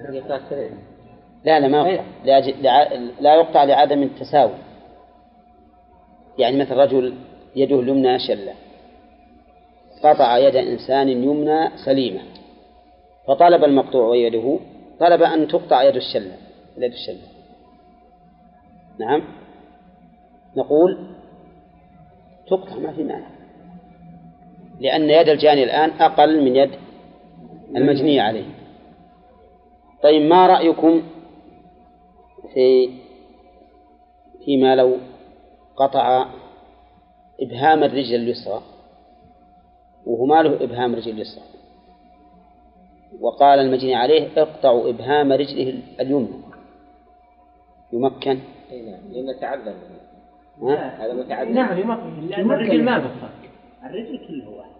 لا ما يقطع لا يقطع لعدم التساوي. يعني مثل رجل يده اليمنى شلة، قطع يد إنسان يمنى سليمة، فطلب المقطوع ويده طلب أن تقطع يد الشلة. نعم، نقول تقطع ما في مانع، لأن يد الجاني الآن أقل من يد المجني عليه. طيب ما رأيكم فيما لو قطع إبهام الرجل اليسرى وهو ما له إبهام رجل اليسرى، وقال المجني عليه اقطعوا إبهام رجله اليمنى، يمكن؟ نعم، لأنه تعذر. هذا متعذر. نعم يمكن، لأن الرجل ما بطل، الرجل كله واحد.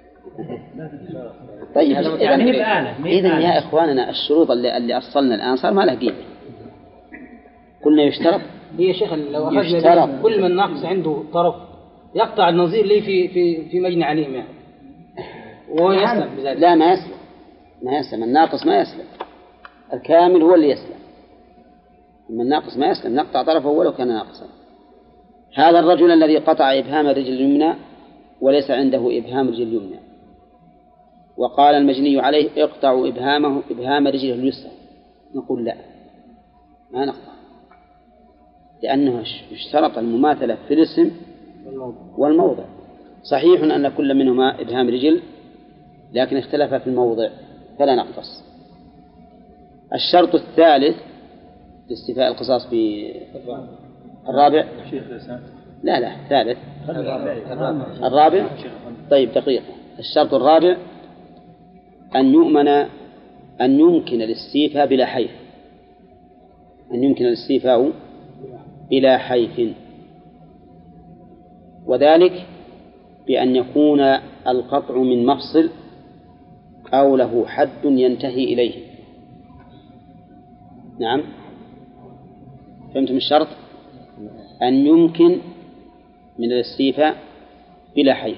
طيب إذن يا إخواننا الشروط اللي أصلنا الآن صار ما له قيمة. قلنا يشترط. يا شيخ لو أخذنا كل من ناقص عنده طرف يقطع النظير لي في مجني عليه يعني. وهو يسلم بذلك. لا ما يسلم الناقص ما يسلم، الكامل هو اللي يسلم. أما الناقص ما يسلم، نقطع طرفه ولو كان ناقصا. هذا الرجل الذي قطع إبهام الرجل اليمنى وليس عنده إبهام رجل اليمنى، وقال المجني عليه اقطعوا إبهام رجله اليسرى، نقول لا ما نقطع، لأنه اشترط المماثلة في الاسم والموضع. صحيح أن كل منهما إبهام رجل لكن اختلف في الموضع فلا نقتص. الشرط الثالث لاستيفاء القصاص بالرابع. لا ثالث الرابع. طيب دقيقة. الشرط الرابع أن يمكن الاستيفاء بلا حيف، بلا حيف، وذلك بأن يكون القطع من مفصل أو له حد ينتهي إليه. نعم، فهمتم الشرط؟ أن يمكن من الاستيفاء بلا حيف،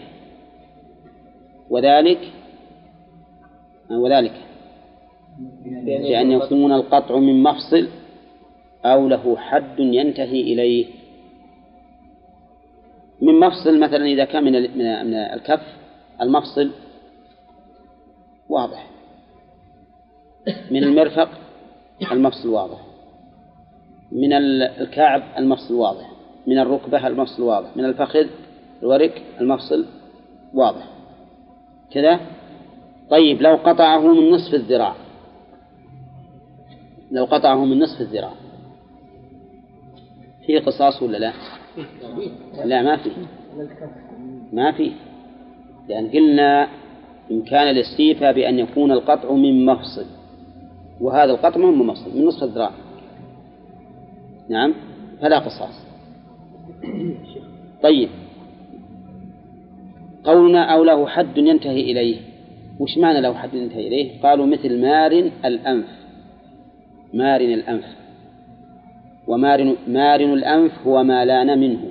وذلك بأن يكون القطع من مفصل أو له حد ينتهي إليه. من مفصل مثلا إذا كان من الكف المفصل واضح، من المرفق المفصل واضح، من الكعب المفصل واضح، من الركبة المفصل واضح، من الفخذ الورك المفصل واضح كذا. طيب لو قطعه من نصف الذراع، فيه قصاص ولا لا؟ لا ما فيه، لأن قلنا إمكان الاستيفاء بأن يكون القطع من مفصل، وهذا القطع من مفصل من نصف الذراع. نعم، فلا قصاص. طيب قولنا أو له حد ينتهي إليه، وش معنى له حد ينتهي إليه؟ قالوا مثل مارن الأنف، ومارن الأنف هو ما لان منه.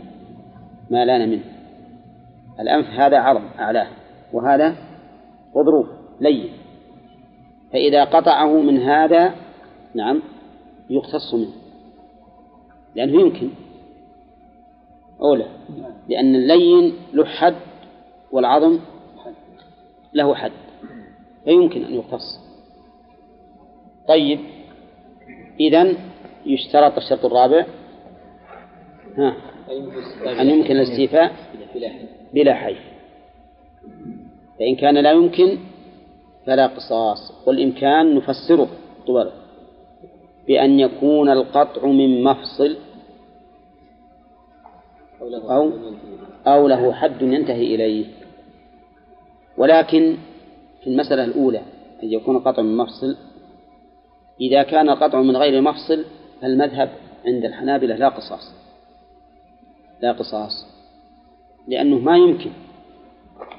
الأنف هذا عظم أعلاه وهذا غضروف لين، فإذا قطعه من هذا نعم يقتص منه، لأنه يمكن أولا، لأن اللين له حد والعظم له حد فيمكن أن يقتص. طيب إذن يشترط الشرط الرابع أن يمكن الاستيفاء بلا حيف، فإن كان لا يمكن فلا قصاص. والإمكان نفسره طبعا بأن يكون القطع من مفصل أو له حد ينتهي إليه. ولكن في المسألة الأولى أن يكون القطع من مفصل، إذا كان القطع من غير مفصل فالمذهب عند الحنابلة لا قصاص، لأنه ما يمكن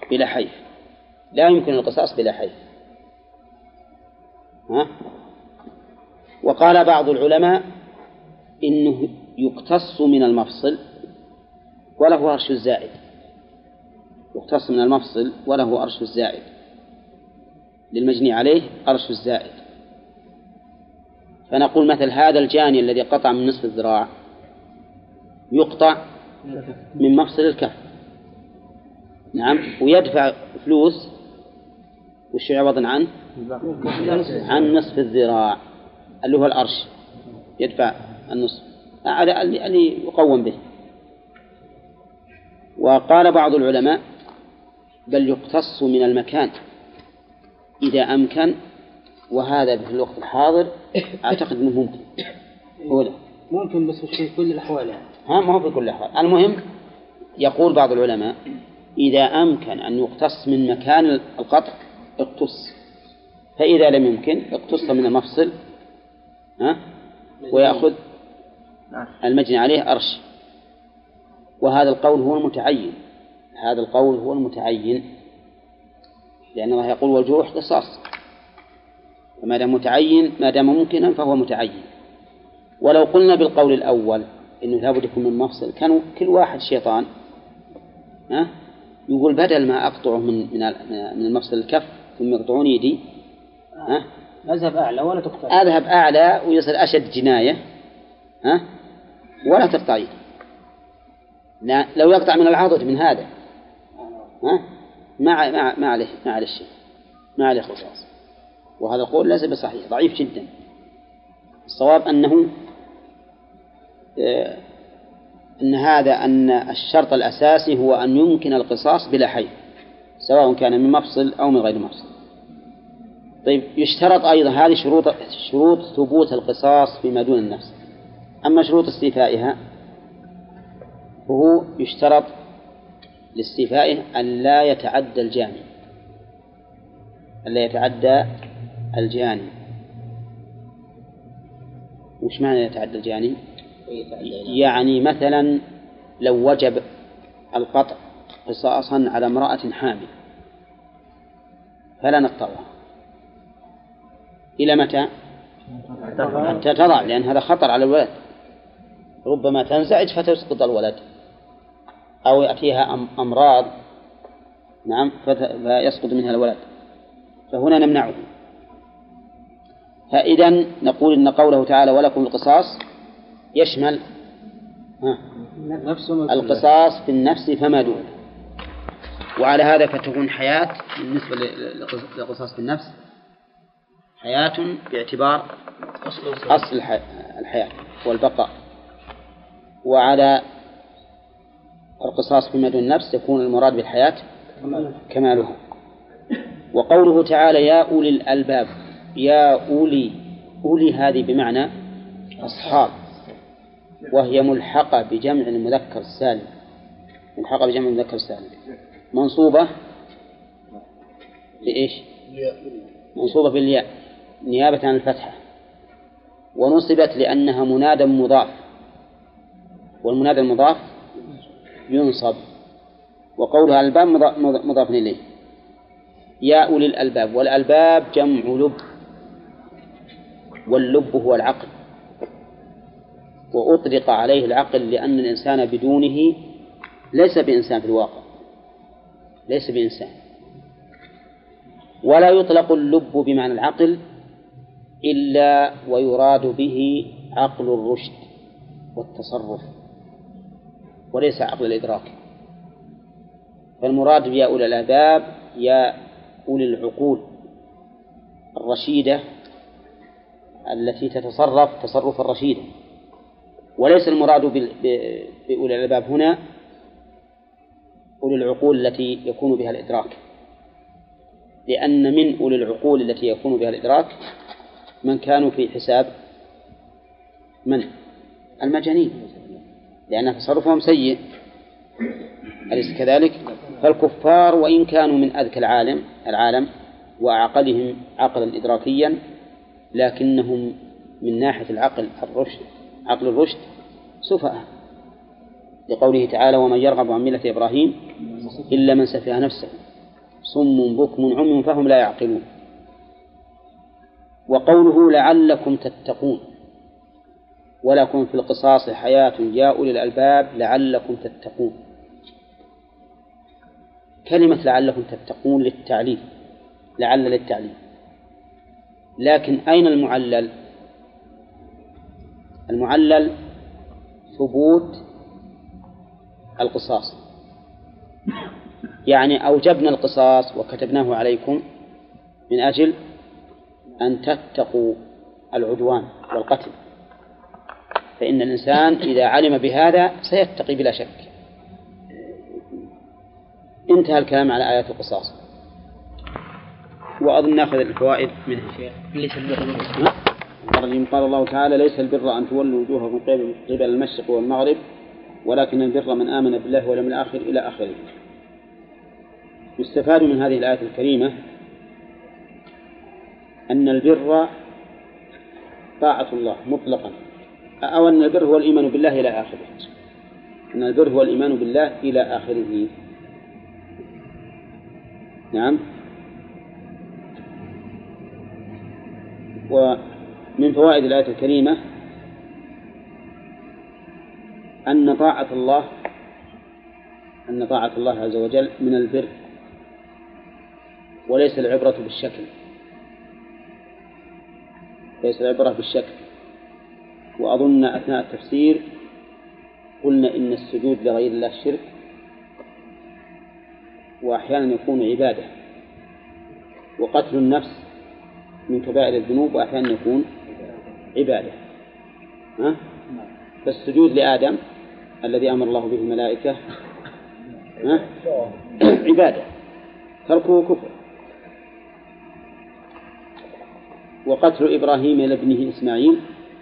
بلا حيف، لا يمكن القصاص بلا حيف. وقال بعض العلماء إنه يقتص من المفصل وله أرش الزائد، يقتص من المفصل وله أرش الزائد، للمجني عليه أرش الزائد. فنقول مثل هذا الجاني الذي قطع من نصف الذراع يقطع من مفصل الكف، نعم، ويدفع فلوس وش عوضا عنه؟ عن نصف الذراع اللي هو الأرش، يدفع النصف، هذا اللي يقوم به. وقال بعض العلماء بل يقتص من المكان إذا أمكن، وهذا في الوقت الحاضر أعتقد أنه ممكن. ممكن بس مش في كل الأحوال يعني. ما هو في كل الأحوال. المهم يقول بعض العلماء إذا أمكن أن يقتص من مكان القطع اقتص، فإذا لم يمكن اقتص من المفصل ويأخذ المجني عليه أرش. وهذا القول هو المتعين، هذا القول هو المتعين، لأن الله يقول والجروح قصاص، فما دام متعين ما دام ممكنا فهو متعين. ولو قلنا بالقول الأول إنه لابد يكون من مفصل، كانوا كل واحد شيطان يقول بدل ما أقطعه من المفصل الكف ثم يقطعون يدي أذهب أعلى ولا تقطع، أذهب أعلى ويصل أشد جناية ولا تقطع يدي. لو يقطع من العضد من هذا ما عليه شيء، ما عليه قصاص. وهذا القول ليس بصحيح، ضعيف جدا. الصواب أن الشرط الأساسي هو أن يمكن القصاص بلا حيف، سواء كان من مفصل أو من غير مفصل. طيب، يشترط أيضا هذه شروط ثبوت القصاص فيما دون النفس. أما شروط استيفائها فهو يشترط لاستيفائه أن لا يتعدى الجاني، ألا يتعدى الجاني. وش معنى يتعدى الجاني؟ يعني مثلا لو وجب القطع قصاصا على امرأة حامل فلا نقطعها إلى متى؟ حتى تضع، لأن هذا خطر على الولد، ربما تنزعج فتسقط الولد أو يأتيها أمراض نعم فيسقط منها الولد، فهنا نمنعه. فإذا نقول إن قوله تعالى ولكم القصاص يشمل القصاص في النفس فما دون. وعلى هذا فتكون حياة بالنسبة للقصاص في النفس حياة باعتبار أصل الحياة والبقاء، وعلى القصاص فيما دون النفس يكون المراد بالحياة كمالها. وقوله تعالى يا أولي الألباب، يا أولي هذه بمعنى أصحاب، وهي ملحقة بجمع المذكر السالم، ملحقة بجمع المذكر السالم، منصوبة بإيش؟ منصوبة بالياء نيابة عن الفتحة، ونصبت لأنها منادى مضاف، والمنادى المضاف ينصب. وقولها الباب مضاف إليه. يا أولي الألباب، والألباب جمع لب، واللب هو العقل، وأطلق عليه العقل لأن الإنسان بدونه ليس بإنسان في الواقع، ليس بإنسان. ولا يطلق اللب بمعنى العقل إلا ويراد به عقل الرشد والتصرف وليس عقل الإدراك. فالمراد يا أولي الألباب يا أولي العقول الرشيدة التي تتصرف تصرفا رشيدا، وليس المراد بأولي الألباب هنا أولي العقول التي يكون بها الإدراك، لأن من أولي العقول التي يكون بها الإدراك من كانوا في حساب من المجانين، لأن تصرفهم سيء، أليس كذلك؟ فالكفار وإن كانوا من أذكى العالم وأعقلهم عقلا إدراكيا، لكنهم من ناحية العقل عقل الرشد سفهاء، لقوله تعالى ومن يرغب عن ملة إبراهيم إلا من سفه نفسه صم بكم عمي فهم لا يعقلون. وقوله لعلكم تتقون ولكم في القصاص حياة يا أولي الألباب لعلكم تتقون. كلمة لعلكم تتقون للتعليل، لعل للتعليل، لكن أين المعلل؟ المعلل ثبوت القصاص، يعني أوجبنا القصاص وكتبناه عليكم من أجل أن تتقوا العدوان والقتل، فإن الإنسان إذا علم بهذا سيتقي بلا شك. انتهى الكلام على آيات القصاص. وأظن نأخذ الفوائد منها شيء. ليس البر قال الله تعالى ليس البر أن تولوا وجوهكم قبل المشرق والمغرب ولكن البر من آمن بالله واليوم الآخر إلى آخره. يستفاد من هذه الآية الكريمة أن البر طاعة الله مطلقا، أو أن البر هو الإيمان بالله إلى آخره، أن البر هو الإيمان بالله إلى آخره. نعم. ومن فوائد الآية الكريمة أن طاعة الله عز وجل من البر، وليس العبرة بالشكل، ليس العبرة بالشكل. وأظن أثناء التفسير قلنا إن السجود لغير الله شرك، وأحيانا يكون عبادة، وقتل النفس من كبائر الذنوب وأحيانا يكون عبادة. فالسجود لآدم الذي أمر الله به الملائكة عبادة، تركه كفر. وقتل إبراهيم لابنه إسماعيل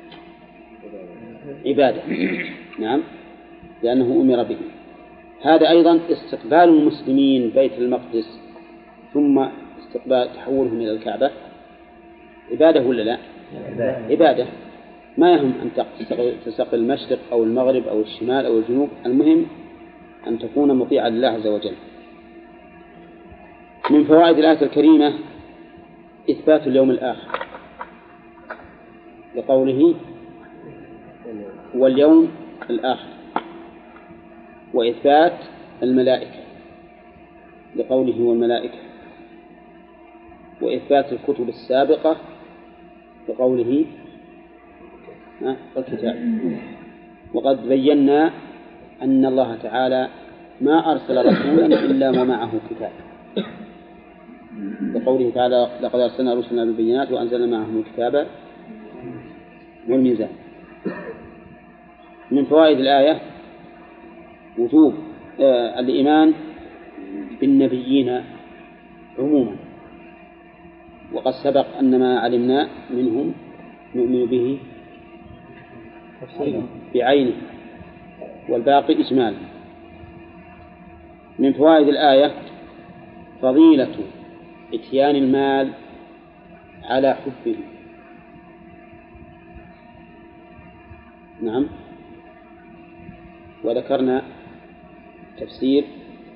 عبادة، نعم، لأنه أمر به. هذا أيضا استقبال المسلمين بيت المقدس ثم استقبال تحولهم إلى الكعبة عبادة ولا لا؟ عبادة. ما يهم أن تستقبل المشرق أو المغرب أو الشمال أو الجنوب، المهم أن تكون مطيعا لله عز وجل. من فوائد الآية الكريمة إثبات اليوم الآخر لقوله واليوم الآخر، وإثبات الملائكة لقوله والملائكة، وإثبات الكتب السابقة لقوله الكتاب. وقد بينا أن الله تعالى ما أرسل رسولا إلا ما معه كتاب، لقوله تعالى لقد أرسلنا رسلنا بالبينات وأنزلنا معهم الكتاب والميزان. من فوائد الآية وجوب الإيمان بالنبيين عموما، وقد سبق أن ما علمنا منهم نؤمن به بعينه والباقي إجمالا. من فوائد الآية فضيلة إتيان المال على حبه. نعم. وذكرنا تفسير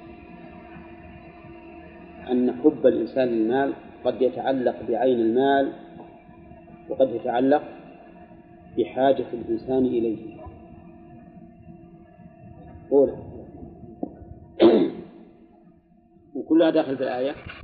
أن حب الإنسان للمال قد يتعلق بعين المال وقد يتعلق بحاجة الإنسان إليه. وكلها داخل في الآية.